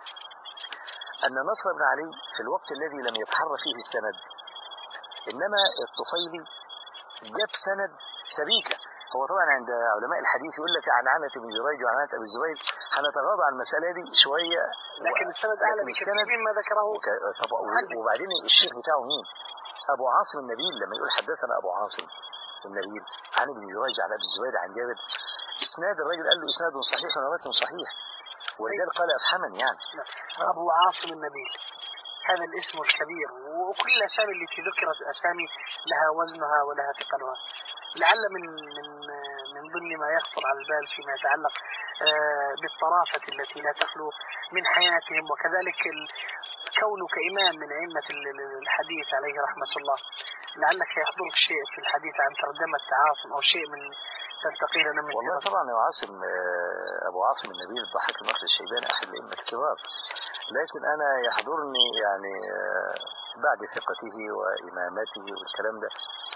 Speaker 2: أن نصر بن علي في الوقت الذي لم يتحرى فيه السند إنما الطفيلي جاب سند سبيكة. هو طبعا عند علماء الحديث يقول لك عن عنة بن جريج وعن عنة أبي الزبير هنتغاضى عن المسألة دي شوية
Speaker 1: لكن السند أعلى بكثير مما ذكره.
Speaker 2: وبعدين الشيخ بتاعه مين؟ أبو عاصم النبيل لما يقول حدثنا أبو عاصم النبيل عن ابن جريج عن أبي الزبير عن جابر إسناد الراجل قال له إسناد صحيح ونوات صحيح والرجال قال أفحمن يعني.
Speaker 1: أبو عاصم النبيل هذا الاسم الكبير وكل الأسامي التي ذكرت أسامي لها وزنها ولها ثقلها. لعل من ضمن ما يخطر على البال فيما يتعلق بالطرافة التي لا تخلو من حياتهم وكذلك كونك إمام من أئمة الحديث عليه رحمة الله لعلك يحضرك شيء في الحديث عن ترجمة عاصم أو شيء من تلتقي لنا من
Speaker 2: والله طبعا يا عاصم أبو عاصم النبيل الضحك المخرج الشيباني أحد الأئمة الكبار لكن أنا يحضرني يعني بعد ثقته وإمامته والكلام ده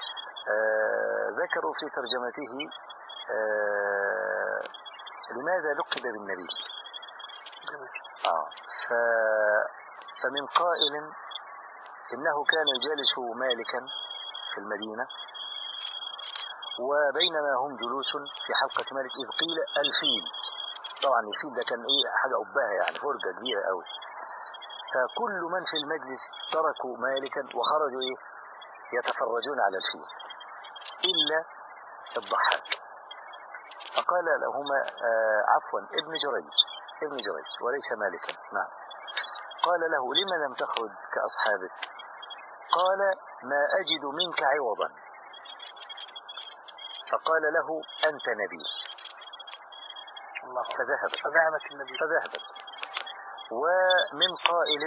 Speaker 2: ذكروا في ترجمته لماذا لقب بالنبي فمن قائل إنه كان يجالس مالكا في المدينة وبينما هم جلوس في حلقة مالك إذ قيل الفيل. طبعا الفيل ده كان حاجة أباها يعني فرجة كبيرة قوي. فكل من في المجلس تركوا مالكا وخرجوا يتفرجون على الفيل إلا الضحاك. فقال لهما عفوا ابن جريج وليس مالكا. نعم. قال له لما لم تخرج كأصحابك؟ قال ما أجد منك عوضا. فقال له أنت نبي. فذهبت. ومن قائل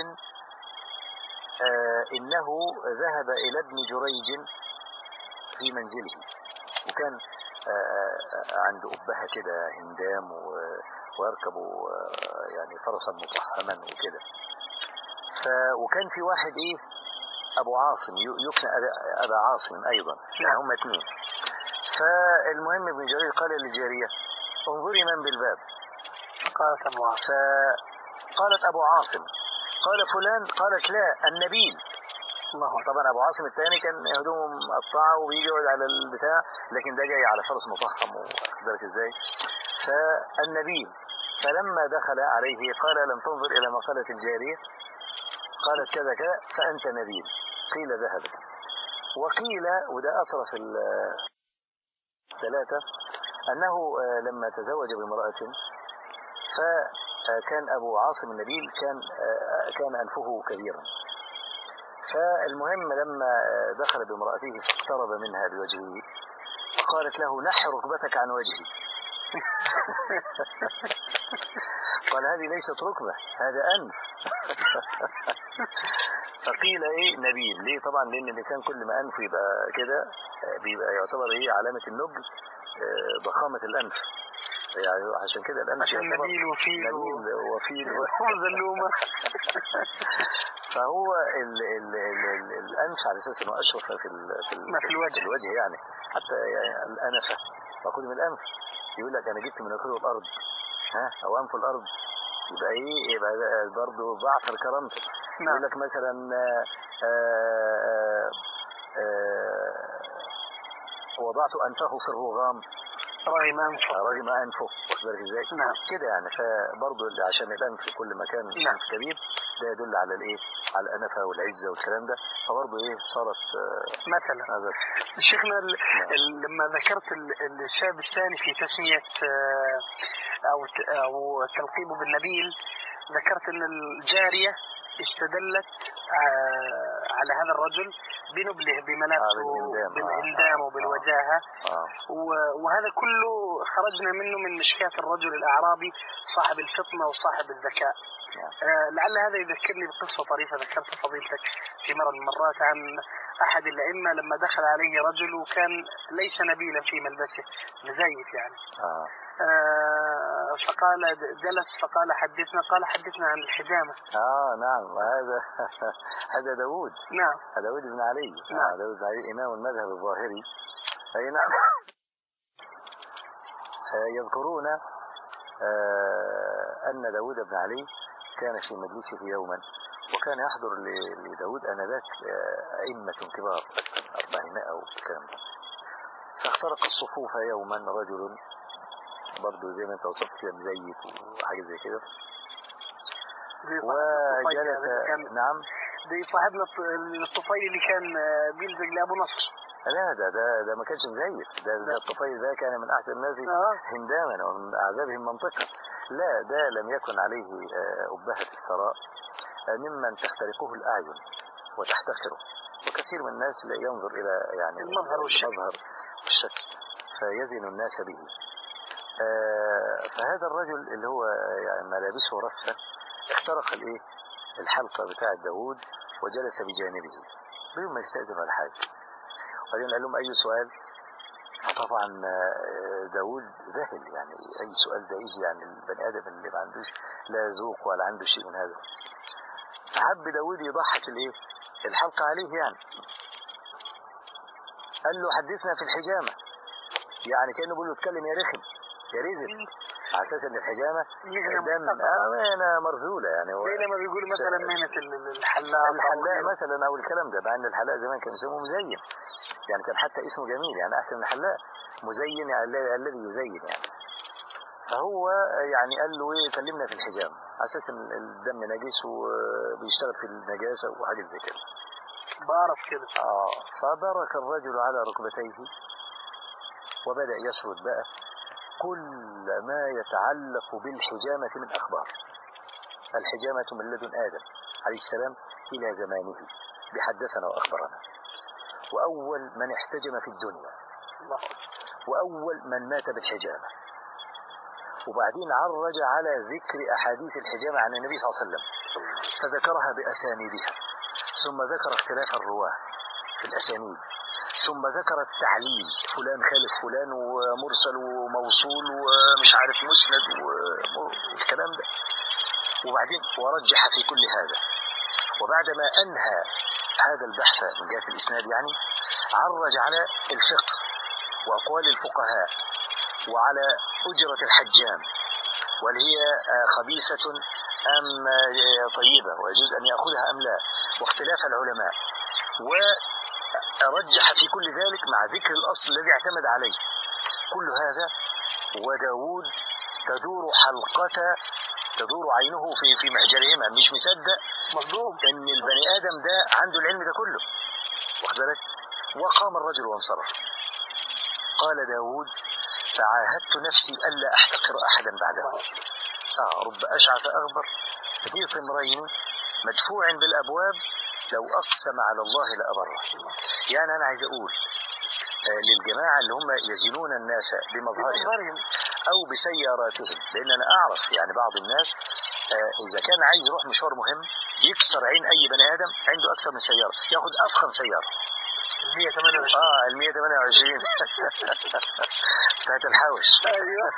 Speaker 2: إنه ذهب إلى ابن جريج في منزله وكان عنده أبها كده هندام ويركب يعني فرسا مطحما وكده. وكان في واحد أبو عاصم يكنى أبا عاصم أيضا يعني هم اثنين. فالمهم ابن جريج قال للجارية انظري من بالباب. قالت أبو عاصم. قال فلان. قالت لا النبيل. طبعا أبو عاصم الثاني كان هدومه مقطعه وبيجي يقعد على البتاع لكن ده جاي على فرس مطحم وذلك ازاي. فالنبيل فلما دخل عليه قال لم تنظر إلى ما قالت الجارية؟ قالت كذا فأنت نبيل. قيل ذهبت وقيل وده أطرف 3 أنه لما تزوج بامرأة فكان أبو عاصم النبيل كان أنفه كبيرا، فالمهم لما دخل بامرأته فاقترب منها بوجهه فقالت له نح ركبتك عن وجهي. قال هذه ليست ركبة، هذا أنف. فقيل ايه نبيل. ليه؟ طبعا لان الانسان كل ما انفه يبقى كده بيبقى يعتبر ايه علامة النبل، ضخامة الانف، يعني عشان كده الانف
Speaker 1: عشان نبيل
Speaker 2: وفيل
Speaker 1: وزلومة.
Speaker 2: فهو الانف على اساس انه اشرف في الوجه يعني، حتى يعني الانفة مأخوذ من الانف. يقول لك انا جبت من اخره الارض، او انف الارض، يبقى ايه؟ يبقى برضه ضعف كرامته. يقول لك مثلا وضعت انفه في الرغام، رغم انفه، واخد بالك ازاي؟ كده يعني. فبرضه عشان الانف كل ما كان كبير ده يدل على الايه؟ على الانفه والعزه والكلام ده. فبرضه ايه صارت
Speaker 1: مثلا شيخنا لما ذكرت الشاب الثاني في تسميه او تلقيبه بالنبيل، ذكرت ان الجاريه استدلت على هذا الرجل بنبله، بملابسه، بالهندام وبالوجاهه، وهذا كله خرجنا منه من مشكاة الرجل الأعرابي صاحب الفطنة وصاحب الذكاء. لعل هذا يذكرني بقصة طريفة ذكرتها فضيلتك في مرة من المرات عن أحد الأئمة لما دخل عليه رجل وكان ليس نبيلا في ملبسه، مزيف يعني. فقال جلس فقال حدثنا، قال حدثنا عن الحجامة.
Speaker 2: نعم، هذا داود.
Speaker 1: نعم،
Speaker 2: داود بن علي. نعم، داود بن علي إمام المذهب الظاهري. أي نعم. يذكرون أن داود بن علي كان في مجلسه يوما، وكان يحضر لداود آنذاك أئمة كبار 400 أو الكلام ده. فاخترق الصفوف يوما رجل برضه زي ما انت وصفت كده مزيف وحاجه زي كده، وجلس. نعم،
Speaker 1: دي صاحبنا الطفيل اللي كان بيلزق لابو نصر.
Speaker 2: لا ده ما كانش مزيف، ده الطفيل ده كان من احسن الناس هنداما ومن اعذابهم منطقا. لا، ده لم يكن عليه أبهة الثراء ممن تخترقه الاعين وتحتقره، وكثير من الناس لا ينظر الى يعني
Speaker 1: المظهر والشكل
Speaker 2: فيزن الناس به. فهذا الرجل اللي هو يعني ملابسه رثة اخترق الايه الحلقة بتاعة داود وجلس بجانبه بدون ما يستأذن ولا حاجة. وبعدين قال لهم اي سؤال. طبعا داود ذهل، يعني اي سؤال ده يجي يعني البني ادم اللي ما عندوش لا ذوق ولا عنده شيء من هذا. حب داود يضحك الايه الحلقة عليه، يعني قال له حدثنا في الحجامة، يعني كأنه بيقول له اتكلم يا رخم يا رزق، على اساس ان الحجامه مهنه مرذوله، يعني
Speaker 1: زي لما بيقولوا مثلا مهنه الحلاق
Speaker 2: مثلا او الكلام ده، مع ان الحلاق زمان كانوا يسموه مزين، يعني كان حتى اسمه جميل، يعني احسن من الحلاق مزين، يعني الذي يزين يعني. فهو يعني قال له ايه كلمنا في الحجامه، على اساس ان الدم نجس وبيشتغل في النجاسه وحاجات زي كده.
Speaker 1: بعرف كده.
Speaker 2: فبرك الرجل على ركبتيه وبدأ يسرد بقى كل ما يتعلق بالحجامة من أخبار. الحجامة من لدن آدم عليه السلام إلى زمانه بحدثنا وأخبرنا، وأول من احتجم في الدنيا، وأول من مات بالحجامة. وبعدين عرج على ذكر أحاديث الحجامة عن النبي صلى الله عليه وسلم فذكرها بأسانيدها، ثم ذكر اختلاف الرواه في الأسانيد، ثم ذكر التعليل، فلان خالف فلان ومرسل وموصول ومش عارف مسند والكلام ده. وبعدين ورجح في كل هذا، وبعدما أنهى هذا البحث من جهة الإسناد يعني عرج على الفقه وأقوال الفقهاء وعلى أجرة الحجام، وهل هي خبيثة أم طيبة ويجوز أن يأخذها أم لا، واختلاف العلماء، ورجح في كل ذلك مع ذكر الأصل الذي اعتمد عليه. كل هذا وداود تدور عينه في محجرهما، مش مصدق مصدوم ان البني آدم ده عنده العلم ده كله، واخد بالك. وقام الرجل وانصرف. قال داود فعاهدت نفسي ألا أحتقر أحدا بعده. رب أشعث أغبر ذي ثمرين مدفوع بالأبواب لو أقسم على الله لأبره. يعني أنا عايز أقول للجماعة اللي هم يزنون الناس بمظهرهم أو بسياراتهم، لأن أنا أعرف يعني بعض الناس إذا كان عايز يروح مشوار مهم يكسر عين أي بني آدم عنده أكثر من سيارة، ياخد أفخم سيارة
Speaker 1: 128
Speaker 2: 128 بتاعت الحوش.
Speaker 1: ايوه.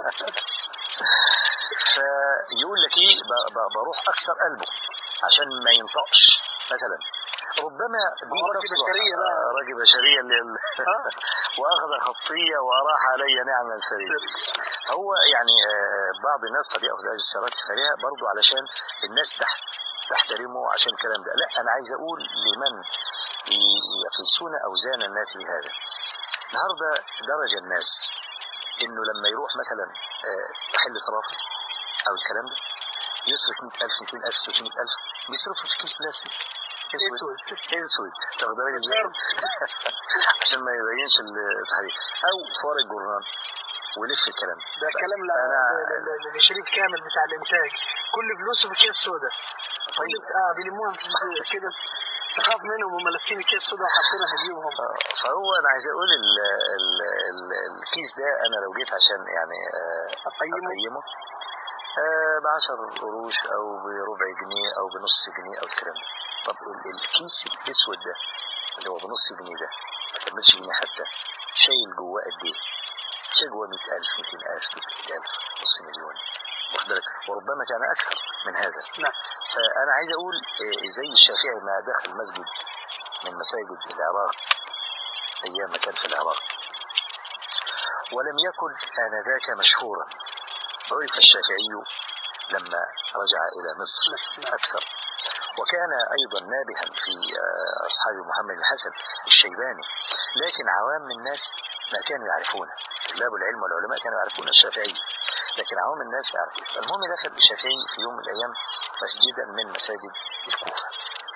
Speaker 2: فيقول لك ايه بروح اكسر قلبه عشان ما ينطقش مثلا. ربما دي
Speaker 1: راجل بشريه بقى،
Speaker 2: راجل بشريه واخذ خطيه واراح علي نعما سريع. هو يعني بعض الناس قد ياخذ هذه السيارات السريعه برضه علشان الناس تحترمه عشان الكلام ده. لا، انا عايز اقول لمن يقيسون اوزان الناس بهذا. النهارده درج الناس انه لما يروح مثلا محل صرافه او الكلام ده يصرف 100,000 200,000 300,000 بيصرفوا في كيس بلاستيك اسود تاخد بالك ازاي عشان ما يبينش التحريك، او في ورق الجورنال ولف الكلام
Speaker 1: ده كلام لشريك كامل بتاع الانتاج، كل فلوسه في كيس سودا. طيب بيلموها كده تخاف منهم وملفين الكيس سودا وحاطينها في جيبهم.
Speaker 2: فهو انا عايز اقول الكيس ده انا لو جيت عشان يعني اقيمه ب10 قروش او بربع جنيه او بنص جنيه او الكلام ده. طب الكيس الاسود ده اللي هو بنص جنيه ده ما كملش جنيه حتى، شايل جواه قد ايه؟ شايل جواه 100,000 200,000 300,000 نص مليون، واخد بالك، وربما كان اكثر من هذا.
Speaker 1: نعم.
Speaker 2: فانا عايز اقول زي الشافعي ما دخل مسجد من مساجد العراق ايام ما كان في العراق ولم يكن آنذاك مشهورا، عرف الشافعي لما رجع إلى مصر أكثر، وكان أيضا نابها في أصحاب محمد الحسن الشيباني، لكن عوام الناس ما كانوا يعرفونه. طلاب العلم والعلماء كانوا يعرفون الشافعي لكن عوام الناس يعرفون. المهم دخل الشافعي في يوم من الأيام مسجدا من مساجد الكوفة،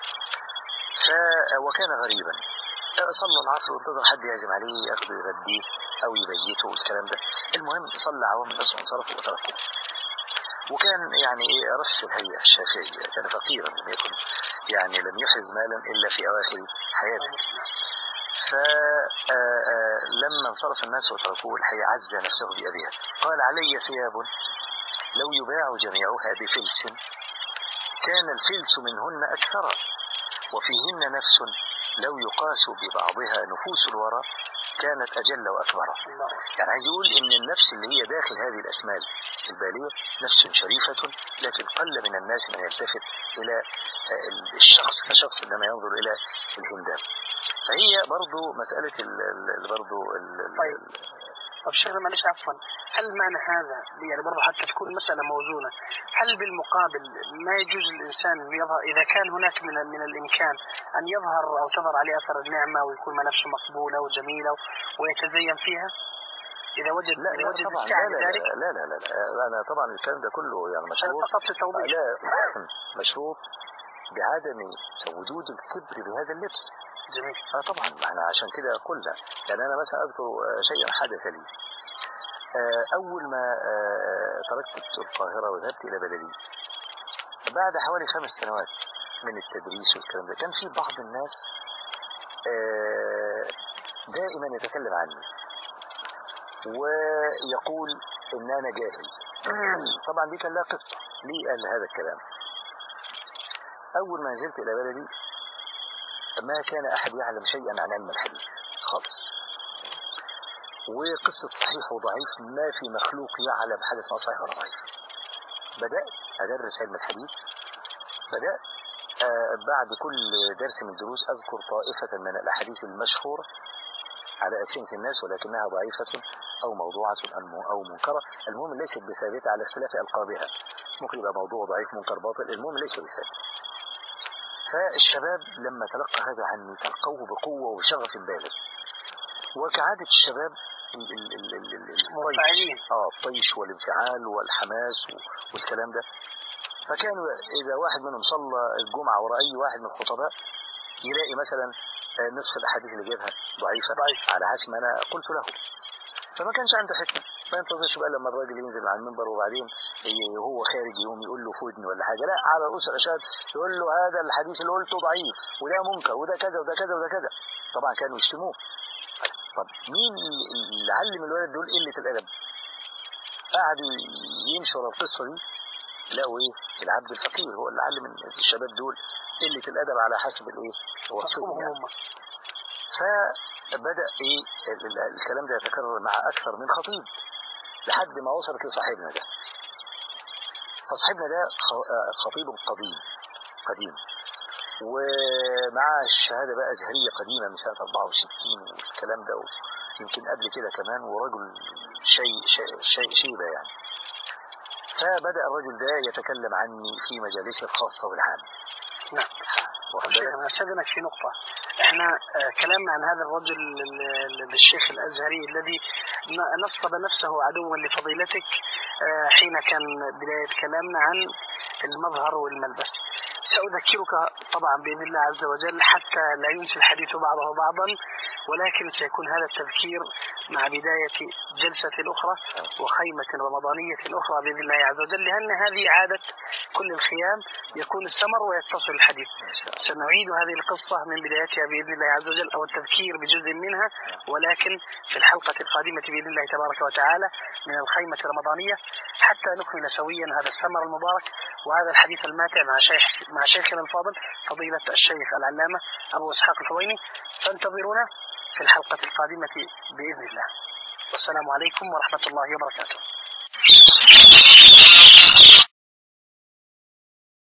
Speaker 2: وكان غريبا، صلى العصر وانتظر حد يهجم عليه ياخده يغديه او يبيته والكلام ده. المهم صلى عوام الناس وانصرف وتركه. وكان يعني رش الهيئة الشافعي، كان فقيرا لم يكن يعني لم يحرز مالا الا في اواخر حياته. فلما انصرف الناس وتركوه الحقيقة عز نفسه بأبيها، قال علي ثياب لو يباع جميعها بفلس كان الفلس منهن أكثر وفيهن نفس لو يقاس ببعضها نفوس الورى كانت أجل وأكبر. يعني عايز يقول إن النفس اللي هي داخل هذه الأسمال البالية نفس شريفة، لكن قل من الناس من يلتفت إلى الشخص كشخص إنما ينظر إلى الهندام. فهي برضو مسألة
Speaker 1: طب شيخنا معلش عفوا، هل معنى هذا يعني برضه حتى تكون مسألة موزونة، هل بالمقابل ما يجوز الإنسان يظهر إذا كان هناك من الإمكان أن يظهر أو تظهر عليه أثر النعمة ويكون ملابسه مقبولة وجميلة ويتزين فيها إذا وجد السعي ذلك؟
Speaker 2: لا أنا طبعا الكلام ده كله يعني مشروط
Speaker 1: فقط للتوضيح.
Speaker 2: لا مشروط بعدم وجود الكبر بهذا اللبس.
Speaker 1: جميل.
Speaker 2: طبعا احنا عشان كده قلنا، يعني انا مثلا اذكر شيئا حدث لي اول ما تركت القاهره وذهبت الى بلدي بعد حوالي 5 سنوات من التدريس والكلام ده. كان في بعض الناس دائما يتكلم عني ويقول ان انا جاهل. طبعا دي كان لها قصه ليه قال هذا الكلام. اول ما نزلت الى بلدي ما كان أحد يعلم شيئا عن علم الحديث خالص، وقصة صحيح وضعيف ما في مخلوق يعلم حاجة اسمها صحيح وضعيف. بدأت أدرس علم الحديث، بدأت بعد كل درس من الدروس أذكر طائفة من الأحاديث المشهورة على ألسنة الناس ولكنها ضعيفة أو موضوعة أو منكرة، المهم ليست بثابتة على اختلاف ألقابها، ممكن يبقى موضوع ضعيف منكر باطل، المهم ليس بثابت. فالشباب لما تلقى هذا عني تلقوه بقوة وشغف بالغ، وكعادة الشباب الطيش والانفعال والحماس والكلام ده. فكانوا إذا واحد منهم صلى الجمعة وراء أي واحد من الخطباء يلاقي مثلا نصف الأحاديث اللي جابها ضعيفة على حسب ما أنا قلت له. فما كانش عنده حكمة. ما ينتظرش بقى لما الراجل ينزل على المنبر وبعدين وهو خارج يقوم يقول له فودني ولا حاجة، لا، على رؤوس الأشهاد يقول له هذا الحديث اللي قلته ضعيف وده منكر وده كذا وده كذا وده كذا. طبعا كانوا يشتموه. طب مين اللي علم الولد دول قلة الأدب؟ قعدوا ينشر القصة دي، لقوا ايه؟ العبد الفقير هو اللي علم الشباب دول قلة الأدب على حسب الايه؟ وصفهم يعني. فبدأ ايه الكلام ده يتكرر مع أكثر من خطيب لحد ما وصلت لصاحبنا ده. فصاحبنا ده خطيب قديم ومع الشهادة بقى أزهرية قديمة من سنة 64 والكلام ده، يمكن قبل كده كمان، ورجل شيبة يعني. فبدأ الرجل ده يتكلم عني في مجالسه الخاصة والعامة.
Speaker 1: نعم. أنا أستاذنك في نقطة. احنا كلامنا عن هذا الرجل الشيخ الأزهري الذي نصب نفسه عدوا لفضيلتك حين كان بداية كلامنا عن المظهر والملبس. سأذكرك طبعا بإذن الله عز وجل حتى لا ينسي الحديث بعضه بعضا، ولكن سيكون هذا التذكير مع بداية جلسة أخرى وخيمة رمضانية أخرى بإذن الله عز وجل، لأن هذه عادة كل الخيام، يكون الثمر ويتصل الحديث. سنعيد هذه القصة من بدايتها بإذن الله عز وجل، أو التذكير بجزء منها، ولكن في الحلقة القادمة بإذن الله تبارك وتعالى من الخيمة الرمضانية، حتى نكمل سويا هذا الثمر المبارك وهذا الحديث الماتع مع شيخنا الفاضل فضيلة الشيخ العلامة أبو إسحاق الحويني. فانتظرونا في الحلقة القادمة بإذن الله، والسلام عليكم ورحمة الله وبركاته.